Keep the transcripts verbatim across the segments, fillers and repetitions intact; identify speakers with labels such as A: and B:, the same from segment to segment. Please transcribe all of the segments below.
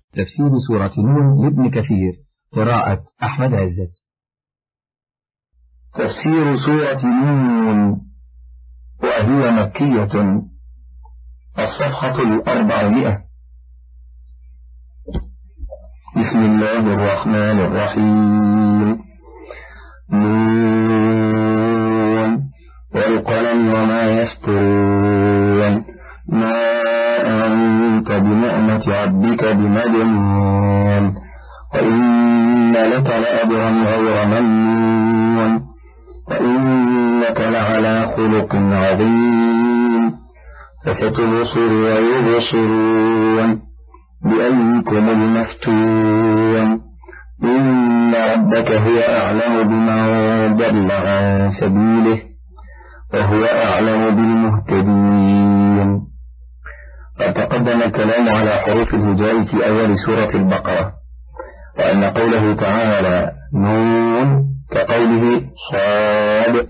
A: تفسير سورة نون لابن كثير قراءة أحمد عزت.
B: تفسير سورة نون وهي مكية، الصفحة الأربعمائة. بسم الله الرحمن الرحيم. نون والقلم وما يسطرون، ما أنت بنعمة ربك بمجنون، وإن لك لأجرا غير ممنون، وإنك لعلى خلق عظيم، فستبصر ويبصرون بأيكم المفتون، إن ربك هو أعلم بمن ضل عن سبيله وهو أعلم بالمهتدين. قد تقدم الكلام على حروف الهجاء في أول سورة البقرة، وأن قوله تعالى نون كقوله صاد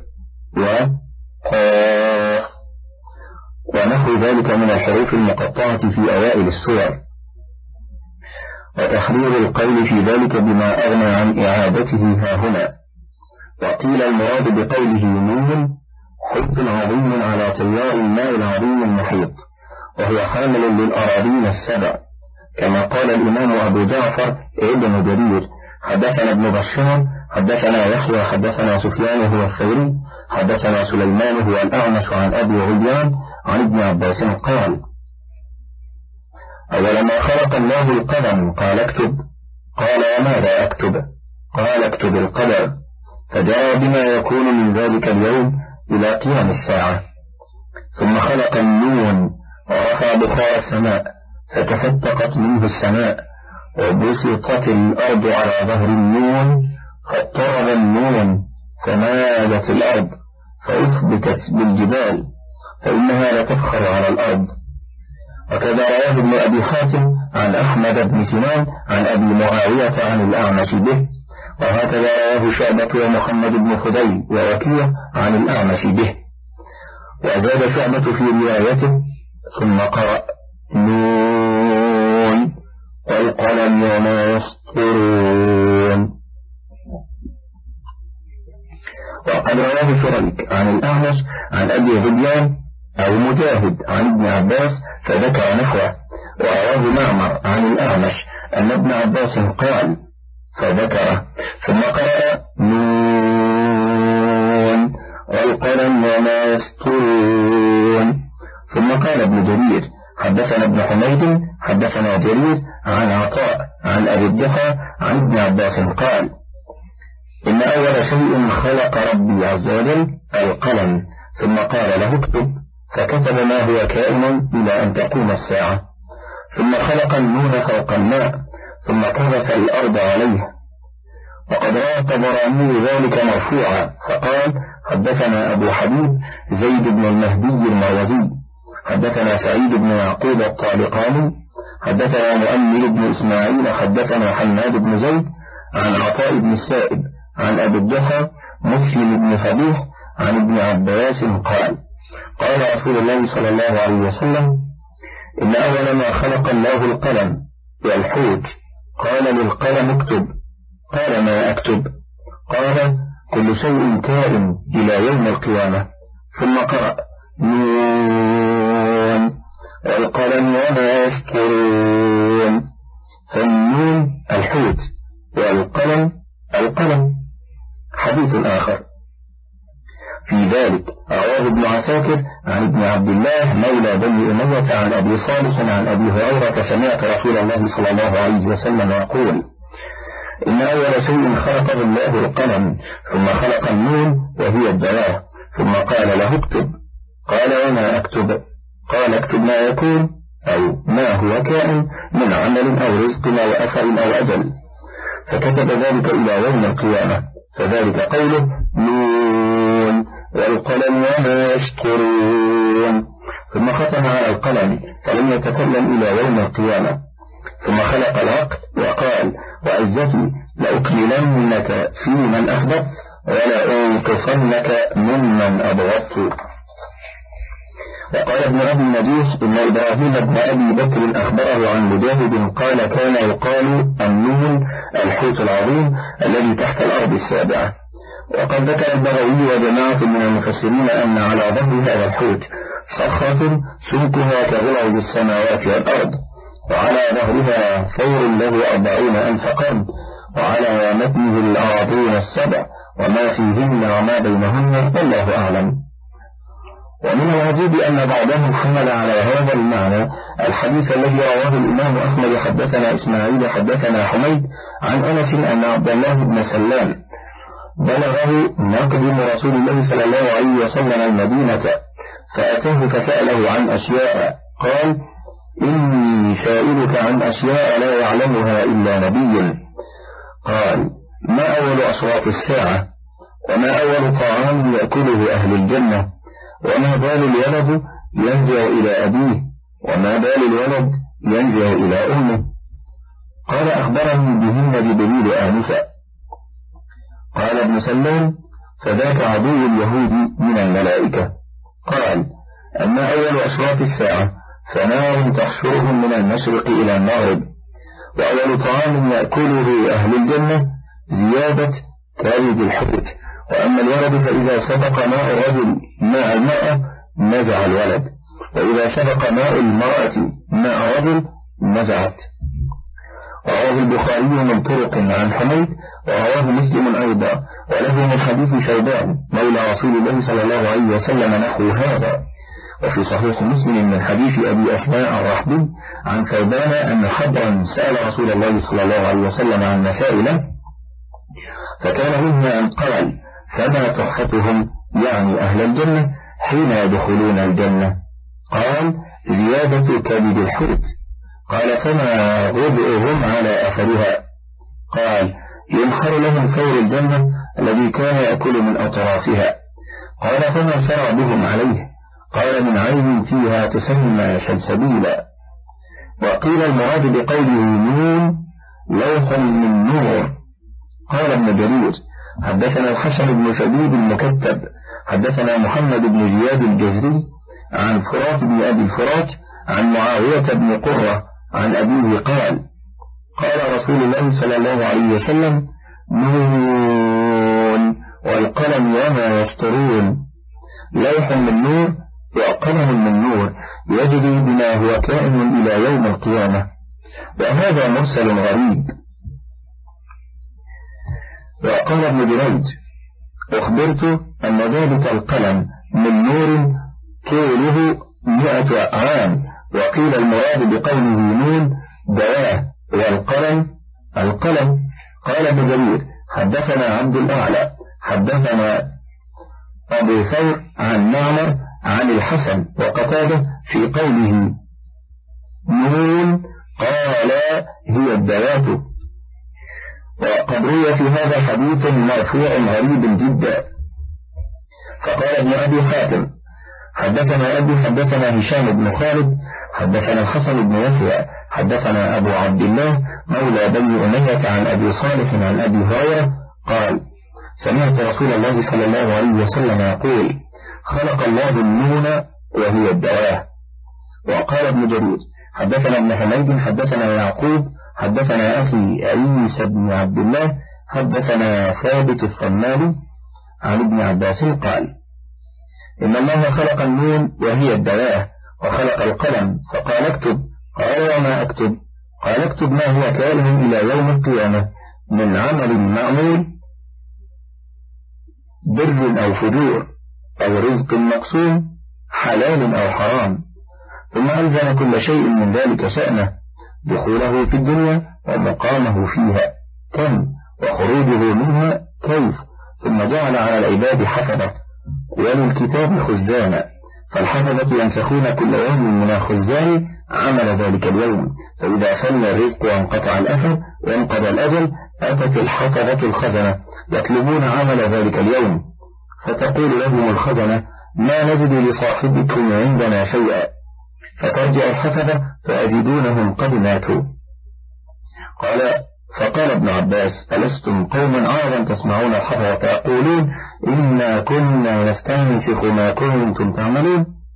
B: وقاف ونحو ذلك من الحروف المقطعة في أوائل السور، وتحرير القول في ذلك بما أغنى عن إعادته هاهنا. وقيل المراد بقوله نون حب عظيم على تيار الماء العظيم المحيط، وهو حامل للأراضين السبع، كما قال الإمام أبو جعفر ابن جرير حدثنا ابن بشار حدثنا يحيى حدثنا سفيان هو الثوري حدثنا سليمان هو الأعمش عن أبي غليان عن ابن عباس قال: أولما خلق الله القلم قال اكتب، قال وماذا أكتب؟ قال اكتب القدر، فجاء بما يكون من ذلك اليوم إلى قيام الساعة. ثم خلق النون ورفع بخار السماء فتفتقت منه السماء، وبسطت الأرض على ظهر النون فاضطرب النون فمالت الأرض فأثبتت بالجبال، فإنها لتفخر على الأرض. وكذا رواه ابن أبي حاتم عن أحمد بن سنان عن أبي معاوية عن الأعمش به، وهكذا رواه شعبة ومحمد بن فضيل ووكيع عن الأعمش به. وزاد شعبة في روايته ثم قرأ نون والقلم وما يسطرون. وقد رواه شريك عن الأعمش عن أبي غليان أو مجاهد عن ابن عباس فذكر نحوه، ورواه معمر عن الأعمش أن ابن عباس قال فذكره، ثم قرأ نون والقلم وما يسطرون. ثم قال ابن جرير حدثنا ابن حميد حدثنا جرير عن عطاء عن أبي الضحى عن ابن عباس قال: إن أول شيء خلق ربي عز وجل القلم، ثم قال له اكتب، فكتب ما هو كائن إلى أن تقوم الساعة. ثم خلق النون فوق الماء، ثم كبس الأرض عليه. وقد روى الطبراني ذلك مرفوعا فقال: حدثنا أبو حبيب زيد بن المهدي المروزي حدثنا سعيد بن يعقوب الطالقاني حدثنا مؤمل بن إسماعيل حدثنا حماد بن زيد عن عطاء بن السائب عن أبي الضحى مسلم بن صبيح عن ابن عباس قال: قال رسول الله صلى الله عليه وسلم: إن أول ما خلق الله القلم والحوت، قال للقلم اكتب، قال ما أكتب؟ قال كل شيء كائن إلى يوم القيامة. ثم قرأ نون والقلم وما يسطرون، فالنون الحوت والقلم القلم. حديث آخر في ذلك رواه ابن عساكر عن ابن عبد الله مولى بني أمية عن أبي صالح عن أبي هريرة سمعت رسول الله صلى الله عليه وسلم يقول: إن أول شيء خلقه الله القلم، ثم خلق النون وهي الدواه، ثم قال له اكتب، قال وما أكتب؟ قال اكتب ما يكون أو ما هو كائن من عمل أو رزق أو أثر أو أجل، فكتب ذلك إلى يوم القيامة، فذلك قوله نون والقلم وما يسطرون. ثم ختم على القلم فلم يتكلم إلى يوم القيامة. ثم خلق العقل وقال: وعزتي لأكملنك في من أحببت ولا أنقصنك ممن أبغضت. وقال ابن أبي نجيح إن إبراهيم بن أبي بكر أخبره عن مجاهد قال كان يقال النون الحوت العظيم الذي تحت الأرض السابعة. وقد ذكر البغوي وجماعة من المفسرين أن على ظهر هذا الحوت صخرة سمكها كغلظ السماوات والأرض، وعلى ظهرها ثور له أربعين ألف قرن، وعلى متنه الأراضين السبع وما فيهن وما بينهن، والله أعلم. ومن العجيب أن بعضهم حمل على هذا المعنى الحديث الذي رواه الإمام أحمد حدثنا إسماعيل حدثنا حميد عن أنس أن عبد الله بن سلام بلغه مقدم رسول الله صلى الله عليه وسلم المدينة فأتاه فسأله عن أشياء، قال إني سائلك عن أشياء لا يعلمها إلا نبي. قال ما أول أصوات الساعة، وما أول طعام يأكله أهل الجنة، وما بال الولد ينزع إلى أبيه، وما بال الولد ينزع إلى أمه. قال أخبرني بهن جبريل آنفا. قال ابن سلام فذاك عدو اليهود من الملائكة. قال أما أول أشراط الساعة فنار تحشرهم من المشرق إلى المغرب، وأول طعام يأكله أهل الجنة زيادة كبد الحوت، وأما الولد فإذا سبق ماء الرجل ماء المرأة نزع الولد، وإذا سبق ماء المرأة ماء الرجل نزعت. رواه البخاري من طرق عن حميد، ورواه مسلم أيضا، وله من حديث ثوبان مولى رسول الله صلى الله عليه وسلم نحو هذا. وفي صحيح مسلم من حديث أبي أسماء الرحبي عن ثوبان أن حبرا سأل رسول الله صلى الله عليه وسلم عن مسائل، فكان منها أن قال فما تحفتهم يعني أهل الجنة حين يدخلون الجنة؟ قال زيادة كبد الحوت. قال فما غذئهم على أثرها؟ قال ينخر لهم ثور الجنة الذي كان يأكل من أطرافها. قال فما شرابهم عليه؟ قال من عين فيها تسمى سلسبيلا. وقيل المراد بقوله نون لوح من نور. قال ابن جرير حدثنا الحسن بن شبيب المكتب حدثنا محمد بن زياد الجزري عن فرات بن أبي الفرات عن معاوية بن قرة عن أبيه قال قال رسول الله صلى الله عليه وسلم نون والقلم وما يسطرون، لوح من نور وقلم من نور يجري بما هو كائن إلى يوم القيامة. وهذا مرسل غريب. وقال ابن جريج أخبرت أن ذلك القلم من نور طوله مئة عام. وقيل المراد بقوله نون دواه والقلم القلم. قال ابن جرير حدثنا عبد الأعلى حدثنا أبو ثور عن معمر عن الحسن وقتاده في قوله نون قال هي الدوات. وقد روي في هذا حديث مرفوع غريب جدا. فقال ابن أبي حاتم حدثنا أبي حدثنا هشام بن خالد حدثنا الحسن بن يحيى حدثنا أبو عبد الله مولى بني أمية عن أبي صالح عن أبي هريرة قال سمعت رسول الله صلى الله عليه وسلم يقول خلق الله النون وهي الدواه. وقال ابن جرير حدثنا ابن حميد حدثنا يعقوب حدثنا أخي عيسى بن عبد الله حدثنا ثابت الثمالي عن ابن عباس قال إن الله خلق النون وهي الدواه وخلق القلم فقال اكتب. قال وما أكتب؟ قال اكتب ما هو كائن إلى يوم القيامة من عمل معمول بر أو فجور أو رزق مقسوم حلال أو حرام. ثم ألزم كل شيء من ذلك شأنه دخوله في الدنيا ومقامه فيها كم وخروجه منها كيف. ثم جعل على العباد حفظة وللكتاب خزانا فالحفظة ينسخون كل يوم من الخزان عمل ذلك اليوم، فإذا فل الرزق وانقطع الأثر وانقضى الأجل أتت الحفظة الخزنة يطلبون عمل ذلك اليوم، فتقول لهم الخزنة ما نجد لصاحبكم عندنا شيئا، فترجع الحفظة فأجدونهم قد ماتوا. قال فقال ابن عباس ألستم قوما عارا تسمعون الحفظة يقولون إنا كنا نستنسخ ما كنتم تعملون.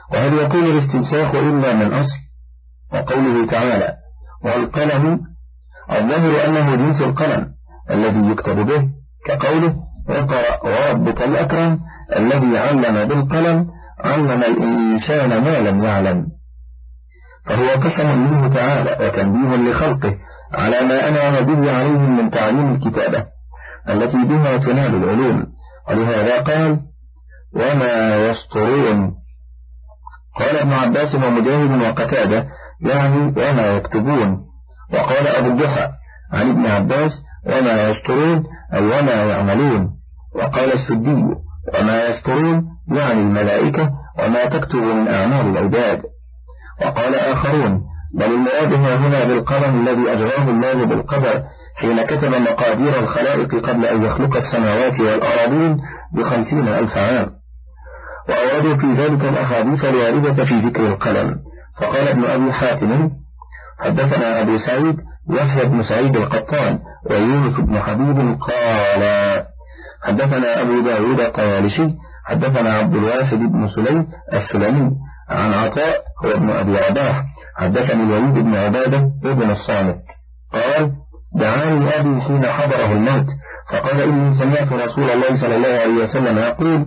B: وهل يكون الاستنساخ إلا من أصل؟ وقوله تعالى والقلم الظاهر أنه جنس القلم الذي يكتب به، كقوله اقرأ وربك الأكرم الذي علم بالقلم علم الإنسان ما لم يعلم، فهو قسم منه تعالى وتنبيه لخلقه على ما أنعم به عليهم من تعليم الكتابة التي بها تنال العلوم، ولهذا قال وما يسطرون. قال ابن عباس ومجاهد وقتادة يعني وما يكتبون. وقال أبو الضحى عن ابن عباس وما يسطرون أي وما يعملون. وقال السدي وما يسطرون يعني الملائكة وما تكتب من أعمال العباد. وقال آخرون بل المراد هنا بالقلم الذي أجراه الله بالقدر حين كتب مقادير الخلائق قبل أن يخلق السماوات والأراضين بخمسين ألف عام. وأوردوا في ذلك الأحاديث الواردة في ذكر القلم. فقال ابن أبي حاتم حدثنا أبو سعيد يحيى بن سعيد القطان ويونس بن حبيب قال حدثنا أبو داود الطيالسي حدثنا عبد الواحد بن سليم السلمي عن عطاء هو ابن أبي رباح حدثني الوليد بن عبادة ابن الصامت قال دعاني أبي حين حضره الموت فقال إني سمعت رسول الله صلى الله عليه وسلم يقول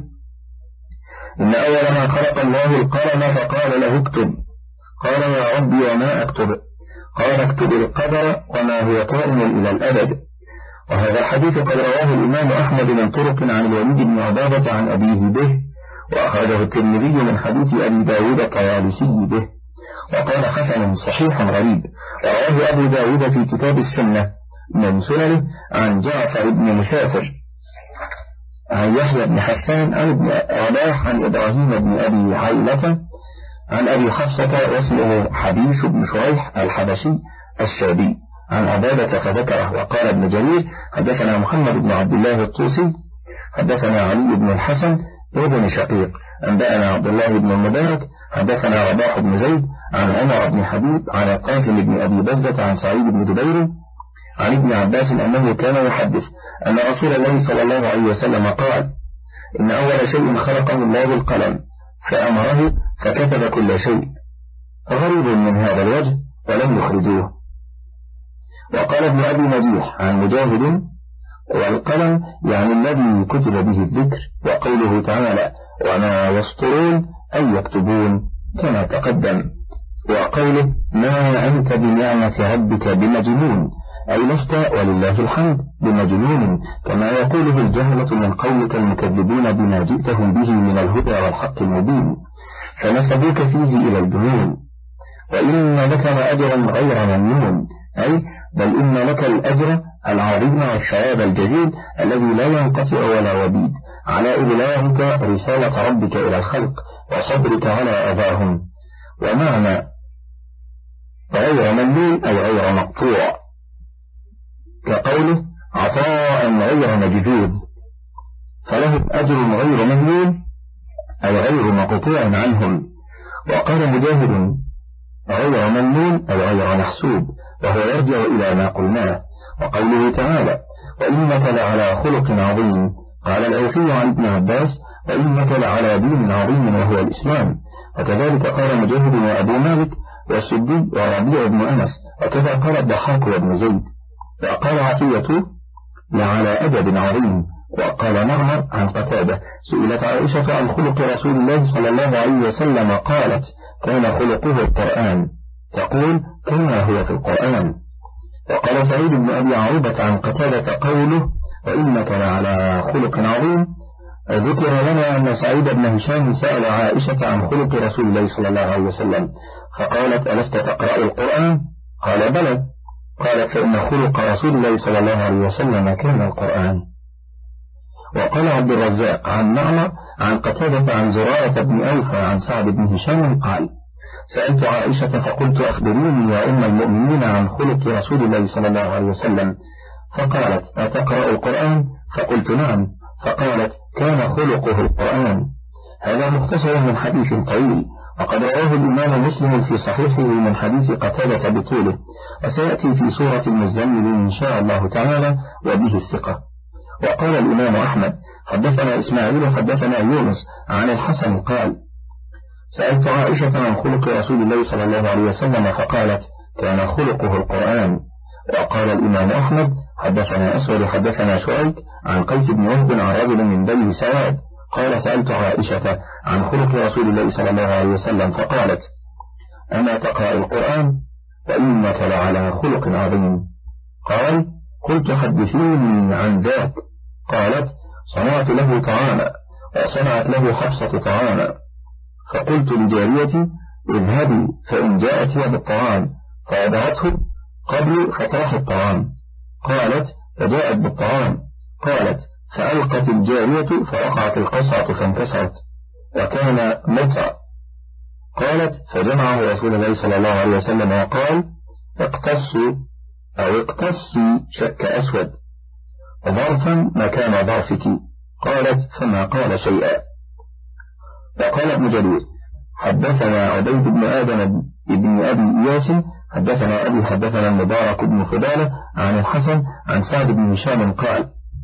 B: إن أول ما خلق الله القلم فقال له اكتب. قال يا ربي وما أكتب؟ قال اكتب القدر وما هو كائن إلى الأبد. وهذا الحديث قد رواه الإمام أحمد من طرق عن الوليد بن عبادة عن أبيه به، وأخرجه الترمذي من حديث أبي داود الطيالسي به، وقال حسن صحيح غريب. رواه أبو داود في كتاب السنة من سننه عن جعفر بن مسافر عن يحيى بن حسان عن ابن رباح عن إبراهيم بن أبي عيلة عن أبي حفصة واسمه حبيش بن شريح الحبشي الشابي عن عبادة فذكره. وقال ابن جرير حدثنا محمد بن عبد الله الطوسي حدثنا علي بن الحسن ابن شقيق أنبأنا عبد الله بن المبارك حدثنا رباح بن زيد عن عمر بن حبيب عن القاسم بن أبي بزة عن سعيد بن جبير عن ابن عباس أنه كان يحدث أن رسول الله صلى الله عليه وسلم قال إن أول شيء خلقه الله القلم فأمره فكتب كل شيء. غريب من هذا الوجه ولم يخرجوه. وقال ابن أبي مجيح عن مجاهد والقلم يعني الذي كتب به الذكر. وقوله تعالى وما يسطرون أي يكتبون كما تقدم. وقوله ما أنت بنعمة ربك بمجنون أي لست ولله الحمد بمجنون كما يقوله الجهلة من قومك المكذبين بما جئتهم به من الهدى والحق المبين فنسبوك فيه إلى الجنون. وإن لك لأجرا غير ممنون أي بل إن لك الأجر العظيم والثواب الجزيل الذي لا ينقطع ولا يبيد على إبلاغك رسالة ربك إلى الخلق وصبرك على أذاهم. ومعنى غير ممنون أي غير مقطوع كقوله عطاء غير مجذوذ فلهم أجر غير ممنون أي غير مقطوع عنهم. وقال مجاهد غير ممنون أي غير محسوب وهو يرجع إلى ما قلناه. وقوله تعالى وإنك لعلى خلق عظيم قال الأوفي عن ابن عباس وإنك لعلى دين عظيم وهو الإسلام. وكذلك قال مجاهد وأبو مالك والسدي وربيع بن أنس وكذا قال الضحاك وابن زيد. وقال عطية لعلى أدب عظيم. وقال مرمر عن قتادة سئلت عائشة عن خلق رسول الله صلى الله عليه وسلم قالت كان خلقه القرآن تقول كما هو في القرآن. وقال سعيد بن أبي عروبة عن قتادة قوله وإنك لعلى خلق عظيم ذكر لنا أن سعيد بن هشام سأل عائشة عن خلق رسول الله صلى الله عليه وسلم فقالت ألست تقرأ القرآن؟ قال بلى. قالت فإن خلق رسول الله صلى الله عليه وسلم كان القرآن. وقال عبد الرزاق عن معمر عن قتادة عن زرارة بن أوفى عن سعد بن هشام قال سألت عائشة فقلت أخبريني يا أم المؤمنين عن خلق رسول الله صلى الله عليه وسلم فقالت أتقرأ القرآن؟ فقلت نعم. فقالت كان خلقه القرآن. هذا مختصر من حديث طويل وقد رواه الإمام مسلم في صحيحه من حديث قتادة بطوله وسيأتي في سورة المزمل إن شاء الله تعالى وبه الثقة. وقال الإمام أحمد حدثنا إسماعيل حدثنا يونس عن الحسن قال سألت عائشة عن خلق رسول الله صلى الله عليه وسلم فقالت كان خلقه القرآن. وقال الإمام أحمد حدثنا أسود حدثنا شعيب عن قيس بن وهب عن رجل من بني سواد قال سألت عائشة عن خلق رسول الله صلى الله عليه وسلم فقالت أما تقرأ القرآن وإنك لعلى خلق عظيم. قال قلت حدثيني عن ذاك. قالت صنعت له طعاما وصنعت له حفصة طعاما فقلت لجاريتي اذهبي فإن جاءت هي بالطعام فوضعته قبل فطرح الطعام. قالت فجاءت بالطعام. قالت فألقت الجارية فوقعت القصعة فانكسرت وكان مطع. قالت فجمعه رسول الله صلى الله عليه وسلم وقال اقتصوا أو اقتصي شك أسود ظرفا مكان ظرفك. قالت فما قال شيئا. وقال ابن جرير حدثنا عبيد بن آدم بن أبي إياس حدثنا أبي حدثنا المبارك بن فضالة عن الحسن عن سعد بن هشام قال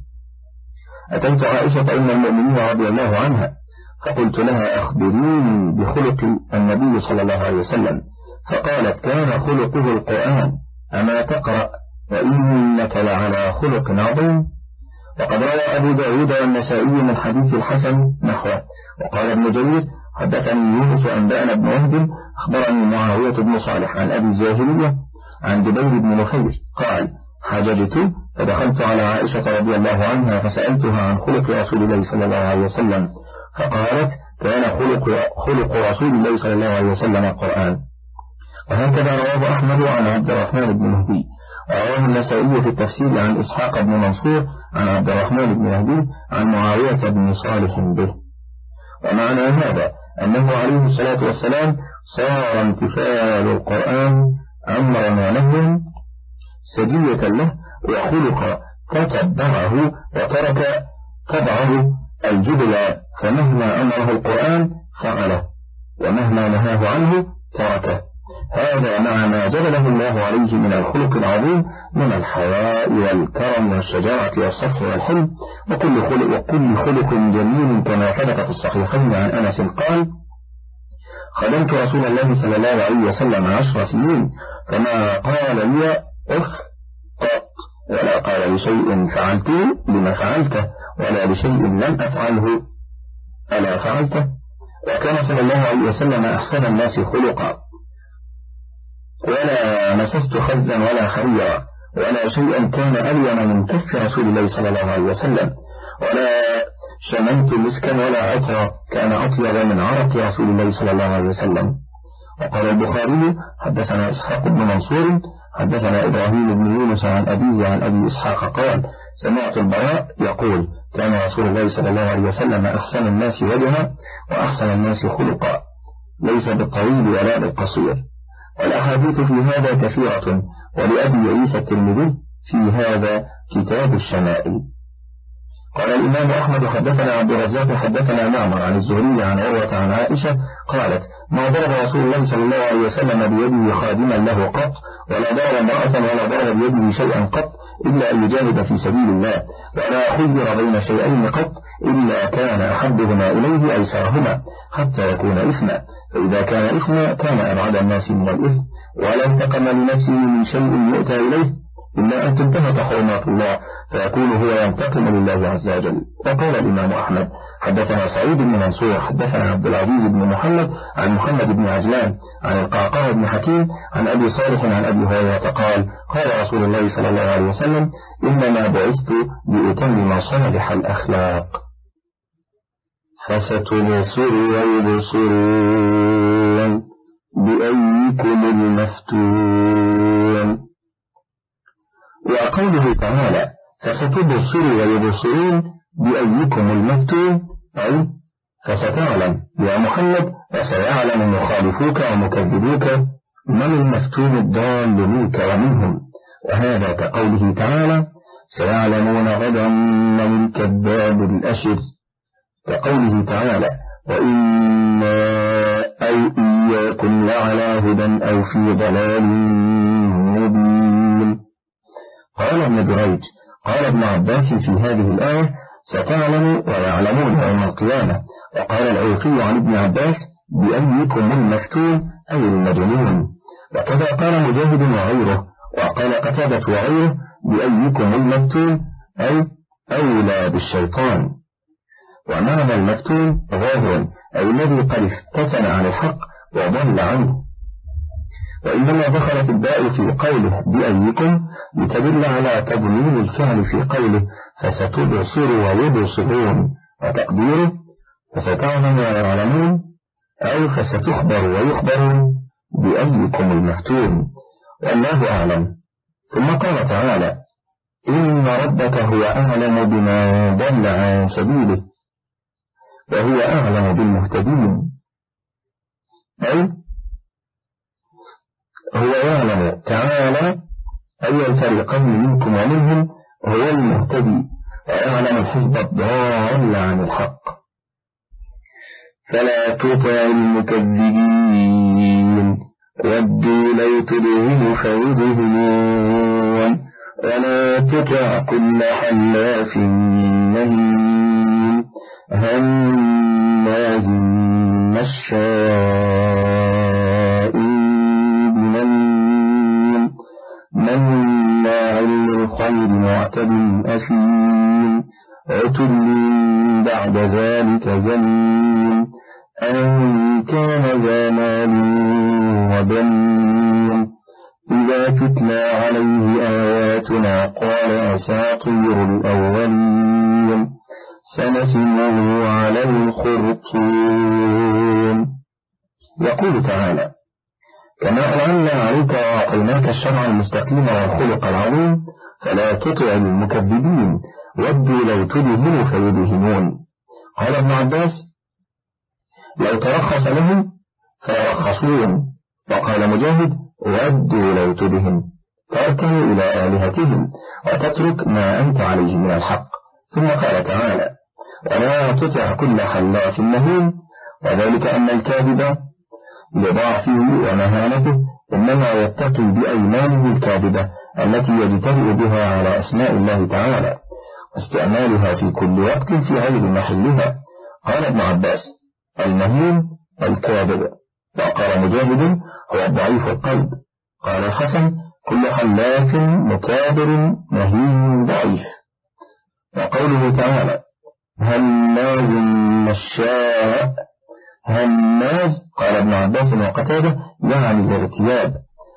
B: أتيت عائشة أم المؤمنين رضي الله عنها فقلت لها أخبريني بخلق النبي صلى الله عليه وسلم فقالت كان خلقه القرآن أما تقرأ وإنك لعلى خلق عظيم. وقد روى أبو داود والنسائي من حديث الحسن نحوه. وقال ابن جرير حدثني يونس أنبأنا بن وهب أخبرني معاوية بن صالح عن أبي الزاهرية عن جبير بن نفير قال حججت فدخلت على عائشة رضي الله عنها فسألتها عن خلق رسول الله صلى الله عليه وسلم فقالت كان خلق, خلق رسول الله صلى الله عليه وسلم القرآن. وهكذا رواه أحمد عن عبد الرحمن بن مهدي ورواه النسائي في التفسير عن إسحاق بن منصور عن عبد الرحمن بن مهدي عن معاوية بن صالح به. ومعنى هذا أنه عليه الصلاة والسلام صار امتثال القرآن أمرا ونهيا سجية له وخلق فتبعه وترك طبعه الجبل فمهما أمره القرآن فعله ومهما نهاه عنه تركه. هذا مع ما جبله الله عليه من الخلق العظيم من الحياء والكرم والشجاعة والصفح والحلم وكل خلق, وكل خلق جميل كما ثبت في الصحيحين عن أنس قال خدمت رسول الله صلى الله عليه وسلم عشر سنين فما قال لي أخ قط ولا قال لشيء فعلته لما فعلته ولا لشيء لم أفعله ألا فعلته. وكان صلى الله عليه وسلم أحسن الناس خلقا ولا مسست خزا ولا حريرا ولا شيئا كان ألين من كف رسول الله صلى الله عليه وسلم ولا شممت مسكا ولا عطرا كان أطيب من عرق رسول الله صلى الله عليه وسلم. وقال البخاري حدثنا إسحاق بن منصور حدثنا إبراهيم بن يونس عن أبيه عن أبي إسحاق قال سمعت البراء يقول كان رسول الله صلى الله عليه وسلم أحسن الناس وجها وأحسن الناس خلقا ليس بالطويل ولا بالقصير. والأحاديث في هذا كثيرة ولأبي عيسى الترمذي في هذا كتاب الشمائل. قال الإمام أحمد حدثنا عبد الرزاق حدثنا معمر عن الزهري عن عروة عن عائشة قالت ما ضرب رسول الله صلى الله عليه وسلم بيده خادما له قط ولا ضرب امرأة ولا ضرب بيده شيئا قط إلا أن يجاهد في سبيل الله ولا خير بين شيئين قط إلا كان أحبهما إليه أيسرهما حتى يكون إثما فإذا كان إثما كان أبعد الناس من الإثم ولا انتقم لنفسه من شيء يؤتى إليه إلا أن تنتهك حرمات الله فيكون هو ينتقم لله عز وجل. وقال الإمام أحمد حدثنا سعيد بن منصور حدثنا عبد العزيز بن محمد عن محمد بن عجلان عن القعقاع بن حكيم عن أبي صالح عن أبي هريرة قال قال رسول الله صلى الله عليه وسلم إنما بعثت لأتمم صالح الأخلاق فستبصر ويبصرون بأيكم المفتون. وقوله تعالى فستبصر ويبصرون بأيكم المفتون أي فستعلم يا محمد وسيعلم مخالفوك ومكذبوك من المفتون الضال منك ومنهم. وهذا كقوله تعالى سيعلمون غدا من الكذاب الأشر كقوله تعالى وإنا أو إياكم لعلى هدى أو في ضلال مبين. قال ابن جريج قال ابن عباس في هذه الآية ستعلم ويعلمون يوم القيامة. وقال العوفي عن ابن عباس بأيكم المفتون أي المجنون. وكذا قال مجاهد وغيره، وقال قتادة وغيره بأيكم المفتون أي أولى بالشيطان. ومعنى المفتون ظاهر أي الذي قد افتتن عن الحق وضل عنه. وإنما دخلت الباء في قوله بأيكم لتدل على تضمين الفعل في قوله فستبصر ويبصرون، وتقديره فستعلم ويعلمون أو فستخبر ويخبرون بأيكم المفتون، والله أعلم. ثم قال تعالى إن ربك هو أعلم بما ضل عن سبيله وهو أعلم بالمهتدين، أي هو يعلم تعالى أي الفريقين منكم ومنهم هو المهتدي، ويعلم الحزب الضال عن الحق. فلا تطع المكذبين ودوا لو تدهن فيدهنون ولا تطع كل حلاف مهين هماز مشاء بنميم مناع للخير معتد أثيم عتل بعد ذلك زنيم أن كان ذا مال وبنين إذا تتلى عليه آياتنا قال أساطير الأولين سنسمه على الخرطوم. يقول تعالى كما أنعمنا عليك وأعطيناك الشرع المستقيم والخلق العظيم فلا تطع المكذبين ودوا لو تدهنوا فيدهنون. قال ابن عباس لو ترخص لهم فيرخصون. وقال مجاهد ودوا لو تدهن تركنوا إلى آلهتهم وتترك ما أنت عليه من الحق. ثم قال تعالى ولا تطع كل حلاف مهين، وذلك أن الكاذب لضعفه ومهانته إنما يتقي بأيمانه الكاذبة التي يجترئ بها على أسماء الله تعالى واستعمالها في كل وقت في غير محلها. قال ابن عباس المهين الكاذب. وقال مجاهد هو ضعيف القلب. قال الحسن كل حلاف مكابر مهين ضعيف. وقوله تعالى هماز مشاء هماز قال ابن عباس وقتاده يعني الاغتياب،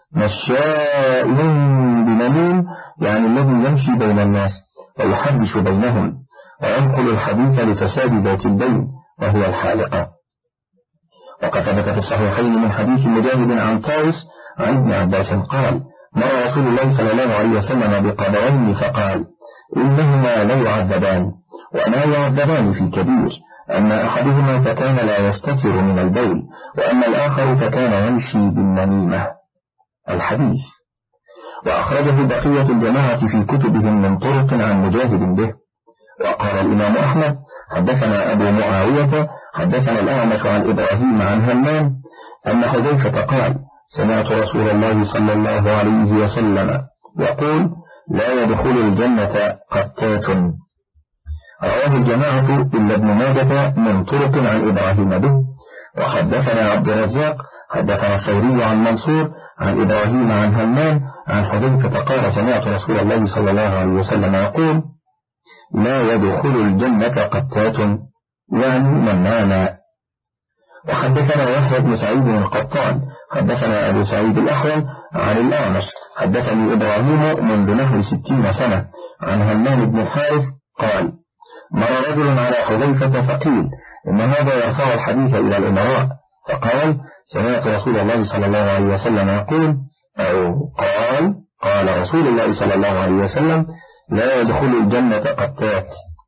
B: مشاء بنميم يعني الذي يمشي بين الناس ويحدث بينهم وينقل الحديث لفساد ذات البين وهي الحالقة. وقد ثبت في الصحيحين من حديث مجاهد عن طاووس عن ابن عباس قال مر رسول الله صلى الله عليه وسلم بقبرين فقال إنهما لا يعذبان وما يعذبان في كبير، أما أحدهما فكان لا يستتر من البول وأما الآخر فكان يمشي بالنميمة. الحديث. وأخرجه بقية الجماعة في كتبهم من طرق عن مجاهد به. وقال الإمام أحمد حدثنا أبو معاوية حدثنا الأعمش عن إبراهيم عن همام أن حذيفة قال سمعت رسول الله صلى الله عليه وسلم يقول لا يدخل الجنة قتات. رواه الجماعة إلا ابن ماجة من طرق عن إبراهيم به. وحدثنا عبد الرزاق حدثنا الثوري عن منصور عن إبراهيم عن همام عن حذيفة قال سمعت رسول الله صلى الله عليه وسلم يقول لا يدخل الجنة قتات يعني منانا. وحدثنا يحيى بن سعيد القطان حدثنا أبو سعيد الأحول عن الأعمش حدثني إبراهيم منذ نحو ستين سنة عن همام بن الحارث قال مر رجل على حذيفة فقيل إن هذا يرفع الحديث إلى الإمراء، فقال سمعت رسول الله صلى الله عليه وسلم يقول أو قال قال رسول الله صلى الله عليه وسلم لا يدخل الجنة قتات.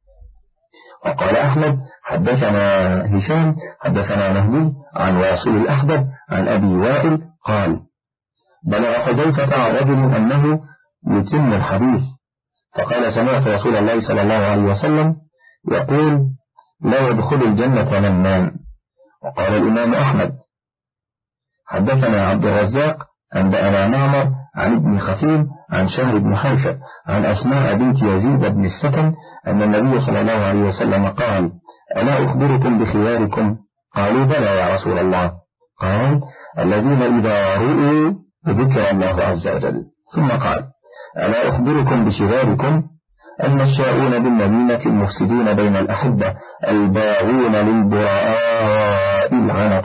B: وقال أحمد حدثنا هشام حدثنا مهدي عن واصل الأحدب عن أبي وائل قال بلغ حذيفة عن رجل أنه يتم الحديث فقال سمعت رسول الله صلى الله عليه وسلم يقول لا يدخل الجنة منان. وقال الإمام أحمد حدثنا عبد الرزاق أنبأنا معمر عن ابن خثيم عن شهر بن حوشب عن أسماء بنت يزيد بن السكن أن النبي صلى الله عليه وسلم قال ألا أخبركم بخياركم قالوا بلى يا رسول الله. قال الذين إذا رؤوا ذكر الله عز وجل. ثم قال ألا أخبركم بشراركم؟ المشاؤون بالنميمة المفسدون بين الأحبة الباغون للبراء العنة.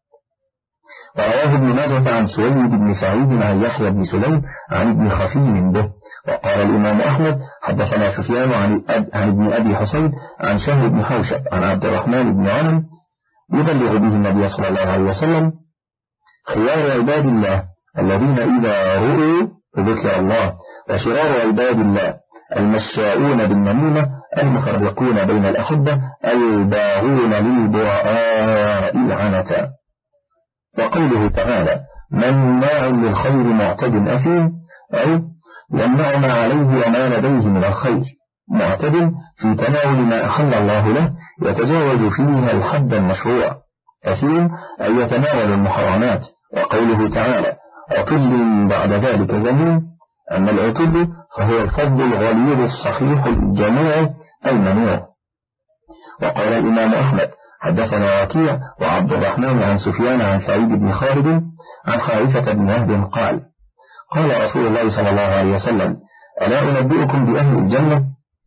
B: ورواه ابن ماجه عن سويد بن سعيد عن يحيى بن سليم عن ابن خفيم به. وقال الإمام أحمد حدثنا سفيان عن, عن ابن أبي حسين عن شهر بن حوشب عن عبد الرحمن بن غنم يبلغ به النبي صلى الله عليه وسلم خيار عباد الله الذين إذا رؤوا ذكر الله، وشرار عباد الله المشاؤون بالنميمة المفرقون بين الأحبة الباغون للبراء العنة. وقوله تعالى مناع للخير معتد أثيم، أو يمنع ما عليه وما لديه من الخير، معتد في تناول ما أحل الله له يتجاوز فيها الحد المشروع، أثيم أي يتناول المحرمات. وقوله تعالى عتل بعد ذلك زمين، أما العتل فهو الفضل الغليظ الصحيح الجميع الممنوع. وقال الإمام أحمد حدثنا وكيع وعبد الرحمن عن سفيان عن سعيد بن خالد عن حارثة بن وهب قال قال رسول الله صلى الله عليه وسلم ألا أنبئكم بأهل الجنة؟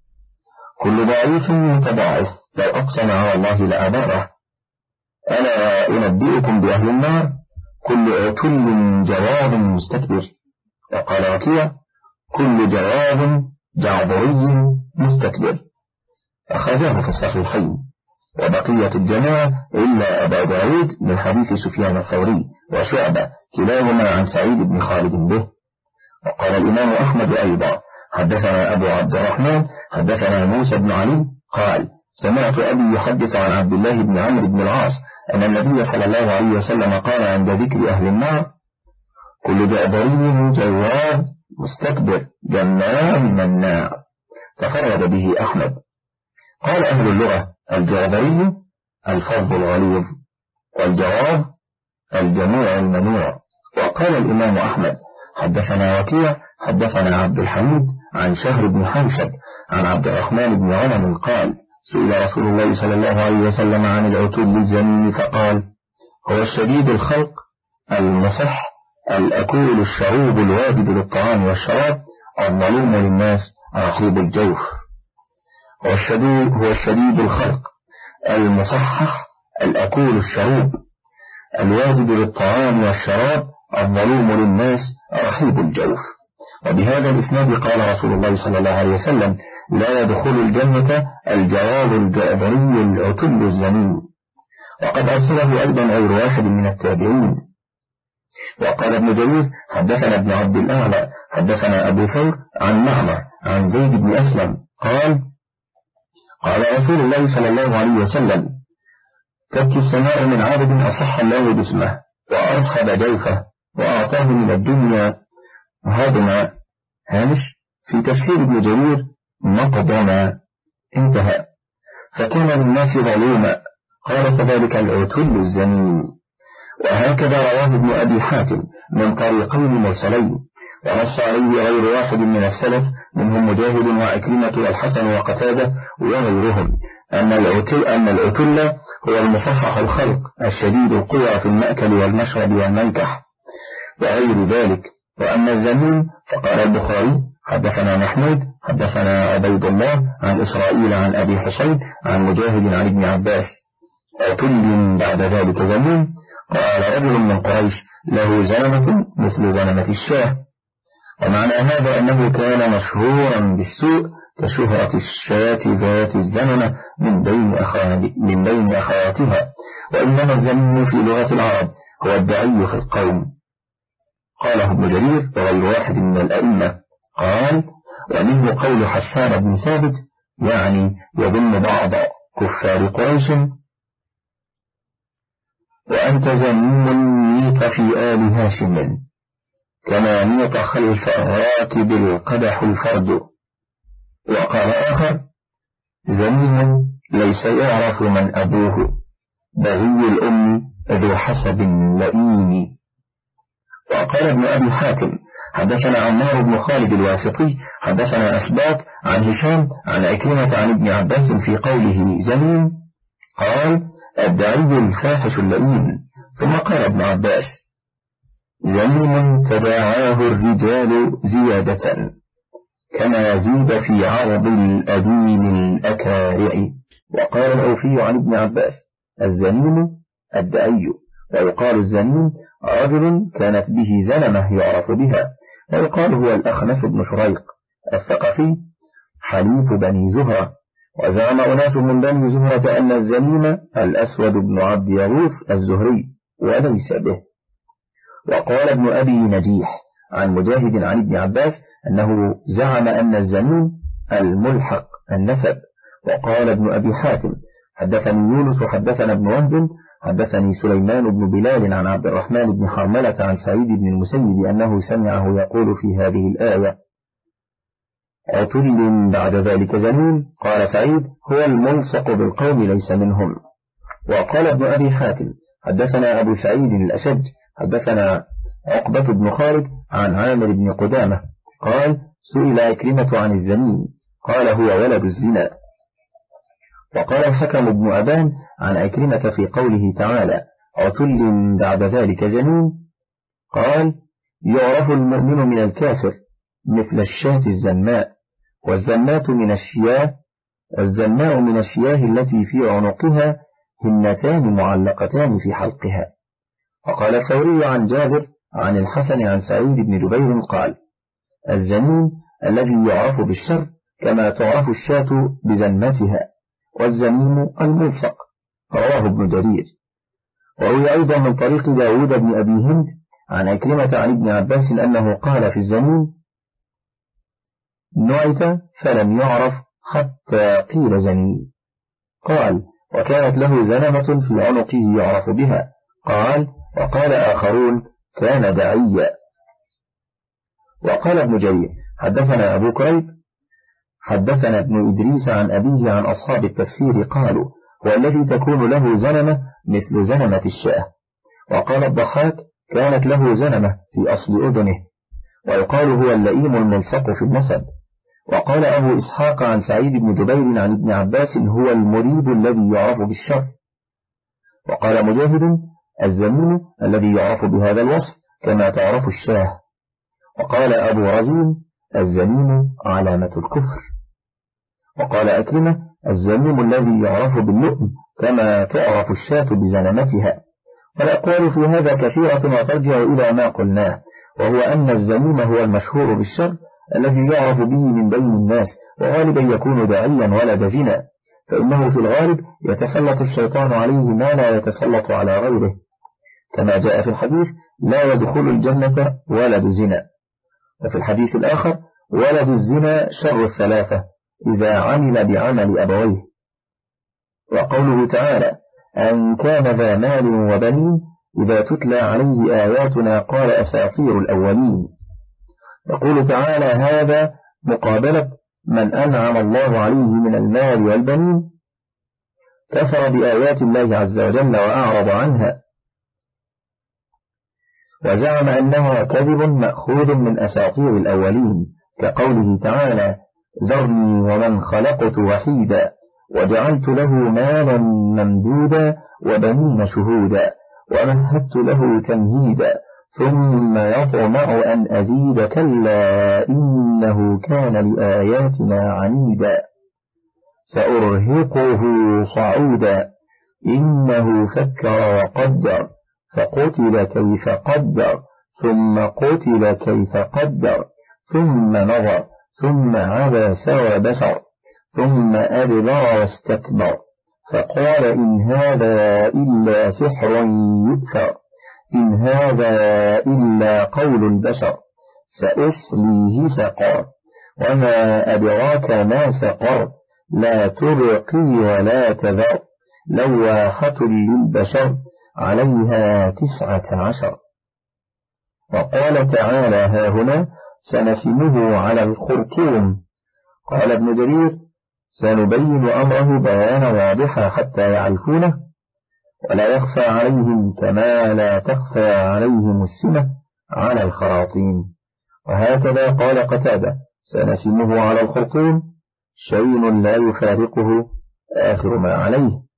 B: كل ضعيف متضاعف لو أقسم على الله لأبره. ألا أنبئكم بأهل النار؟ كل عتل جواد مستكبر. وقال وكيع كل جواد جعبري مستكبر. أخذاه في الصحيحين. وبقية الجماعة إلا أبا داود من حديث سفيان الثوري وشعبة كلاهما عن سعيد بن خالد به. وقال الإمام أحمد أيضا حدثنا أبو عبد الرحمن حدثنا موسى بن علي قال سمعت أبي يحدث عن عبد الله بن عمرو بن العاص أن النبي صلى الله عليه وسلم قال عند ذكر أهل النار كل جعبري جواد مستكبر جماع مناع. تفرد به أحمد. قال أهل اللغة الجعبري الفظ الغليظ، والجواد الجميع المنوع. وقال الإمام أحمد حدثنا وكيع حدثنا عبد الحميد عن شهر بن حوشب عن عبد الرحمن بن غنم قال سئل رسول الله صلى الله عليه وسلم عن العتل الزمين فقال هو الشديد الخلق المصح الأكول الشروب الواجب للطعام والشراب الظلوم للناس رحيب الجوف. هو الشديد, هو الشديد الخلق المصحح الأكول الشروب الواجب للطعام والشراب الظلوم للناس رحيب الجوف. وبهذا الإسناد قال رسول الله صلى الله عليه وسلم لا يدخل الجنة الجواد الجعبري العتل الزمين. وقد أرسله أيضا غير واحد من التابعين. وقال ابن جرير حدثنا ابن عبد الأعلى حدثنا أبو ثور عن معمر عن زيد بن أسلم قال قال رسول الله صلى الله عليه وسلم تبكي السماء من عبد أصح الله باسمه وأرحب جوفه وأعطاه من الدنيا هضما. هامش في تفسير ابن جرير نقضنا انتهى. فكان للناس ظلوما قال فذلك العتل الزمين. وهكذا رواه ابن أبي حاتم من طريقين مرسلين ونص عليه غير واحد من السلف منهم مجاهد وعكرمة والحسن وقتادة وغيرهم أن العتل, أن العتل هو المصحح الخلق الشديد القوى في المأكل والمشرب والمنكح وغير ذلك. وأما الزمين فقال البخاري حدثنا محمود حدثنا عبيد الله عن إسرائيل عن أبي حسين عن مجاهد عن ابن عباس عتل بعد ذلك زمين. قال رجل من قريش له زنمة مثل زنمة الشاه. ومعنى هذا أنه كان مشهورا بالسوء كشهرة الشاة ذات الزنمة من بين, من بين أخواتها. وإنما الزمن في لغة العرب هو الدعي في القوم. قاله ابن جرير وغير واحد من الأئمة. قال ومنه قول حسان بن ثابت يعني يظن بعض كفار قريش وأنت زميم ميت في آل هاشم كما ميت خلف الراكب القدح الفرد. وقال آخر زميم ليس يعرف من أبوه بغي الأم ذو حسب لئيم. وقال ابن أبي حاتم حدثنا عمار بن خالد الواسطي حدثنا أسباط عن هشام عن عكرمة عن ابن عباس في قوله زمين قال الدعي الفاحش اللئيم. ثم قال ابن عباس: زنيم تداعاه الرجال زيادة كما يزيد في عرض الأديم الأكارع. وقال الأوفي عن ابن عباس: الزنيم الدعي. ويقال الزنيم رجل كانت به زنمة يعرف بها. ويقال هو الأخنس بن شريق الثقفي حليف بني زهرة. وزعم أناس من بني زهرة أن الزنيم الأسود بن عبد يغوث الزهري وليس به. وقال ابن أبي نجيح عن مجاهد عن ابن عباس أنه زعم أن الزنيم الملحق النسب. وقال ابن أبي حاتم: حدثني يونس حدثنا ابن وهب حدثني سليمان بن بلال عن عبد الرحمن بن حرملة عن سعيد بن المسيب أنه سمعه يقول في هذه الآية: عتل بعد ذلك زنيم. قال سعيد: هو الملصق بالقوم ليس منهم. وقال ابن أبي حاتم: حدثنا أبو سعيد الأشج حدثنا عقبة بن خالد عن عامر بن قدامة قال: سئل عكرمة عن الزنيم قال: هو ولد الزنا. وقال الحكم بن أبان عن عكرمة في قوله تعالى: عتل بعد ذلك زنيم، قال: يعرف المؤمن من الكافر مثل الشاة الزناء، والزنات من الشياه الزناء من الشياه التي في عنقها هنتان معلقتان في حلقها. وقال الثوري عن جابر عن الحسن عن سعيد بن جبير قال: الزنين الذي يعرف بالشر كما تعرف الشاة بزنتها، والزنين الملصق. رواه ابن جرير. وروي أيضا من طريق داود بن أبي هند عن عكرمة عن ابن عباس أنه قال في الزنين: نعت فلم يعرف حتى قيل زنين. قال: وكانت له زنمة في عنقه يعرف بها. قال: وقال آخرون: كان دعيا. وقال ابن جرير: حدثنا أبو كريب حدثنا ابن إدريس عن أبيه عن أصحاب التفسير قالوا: هو الذي تكون له زنمة مثل زنمة الشاة. وقال الضحاك: كانت له زنمة في أصل أذنه. ويقال هو اللئيم الملصق في النسب. وقال أبو إسحاق عن سعيد بن جبير عن ابن عباس: هو المريب الذي يعرف بالشر. وقال مجاهد: الزمين الذي يعرف بهذا الوصف كما تعرف الشاه. وقال أبو رزين: الزمين علامة الكفر. وقال أكرمة: الزميم الذي يعرف باللؤم كما تعرف الشاة بزنمتها. والأقوال في هذا كثيرة وترجع إلى ما قلناه، وهو أن الزميم هو المشهور بالشر الذي يعرف به من بين الناس، وغالبا يكون داعيا ولد زنا، فإنه في الغالب يتسلط الشيطان عليه ما لا يتسلط على غيره، كما جاء في الحديث: لا يدخل الجنة ولد زنا. وفي الحديث الآخر: ولد الزنا شر الثلاثة إذا عمل بعمل أبويه. وقوله تعالى: أن كان ذا مال وبنين إذا تتلى عليه آياتنا قال أساطير الأولين. يقول تعالى: هذا مقابلة من أنعم الله عليه من المال والبنين، كفر بآيات الله عز وجل وأعرض عنها، وزعم أنها كذب مأخوذ من أساطير الأولين، كقوله تعالى: ذرني ومن خلقت وحيدا وجعلت له مالا ممدودا وبنين شهودا ومهدت له تمهيدا ثم يطمع أن أزيد كلا إنه كان لآياتنا عنيدا سأرهقه صعودا إنه فكر وقدر فقتل كيف قدر ثم قتل كيف قدر ثم نظر ثم عبس وبسر ثم أدبر واستكبر فقال إن هذا إلا سحر يؤثر إن هذا إلا قول البشر سأصليه سقر وما أدراك ما سقر لا تبقي ولا تذر لواحة للبشر عليها تسعة عشر. وقال تعالى هاهنا سنسمه على الخرطوم. قال ابن جرير سنبين أمره بيانا واضحا حتى يعرفونه ولا يخفى عليهم كما لا تخفى عليهم السمة على الخراطيم. وهكذا قال قتادة سنسمه على الخرطوم شيء لا يفارقه آخر ما عليه.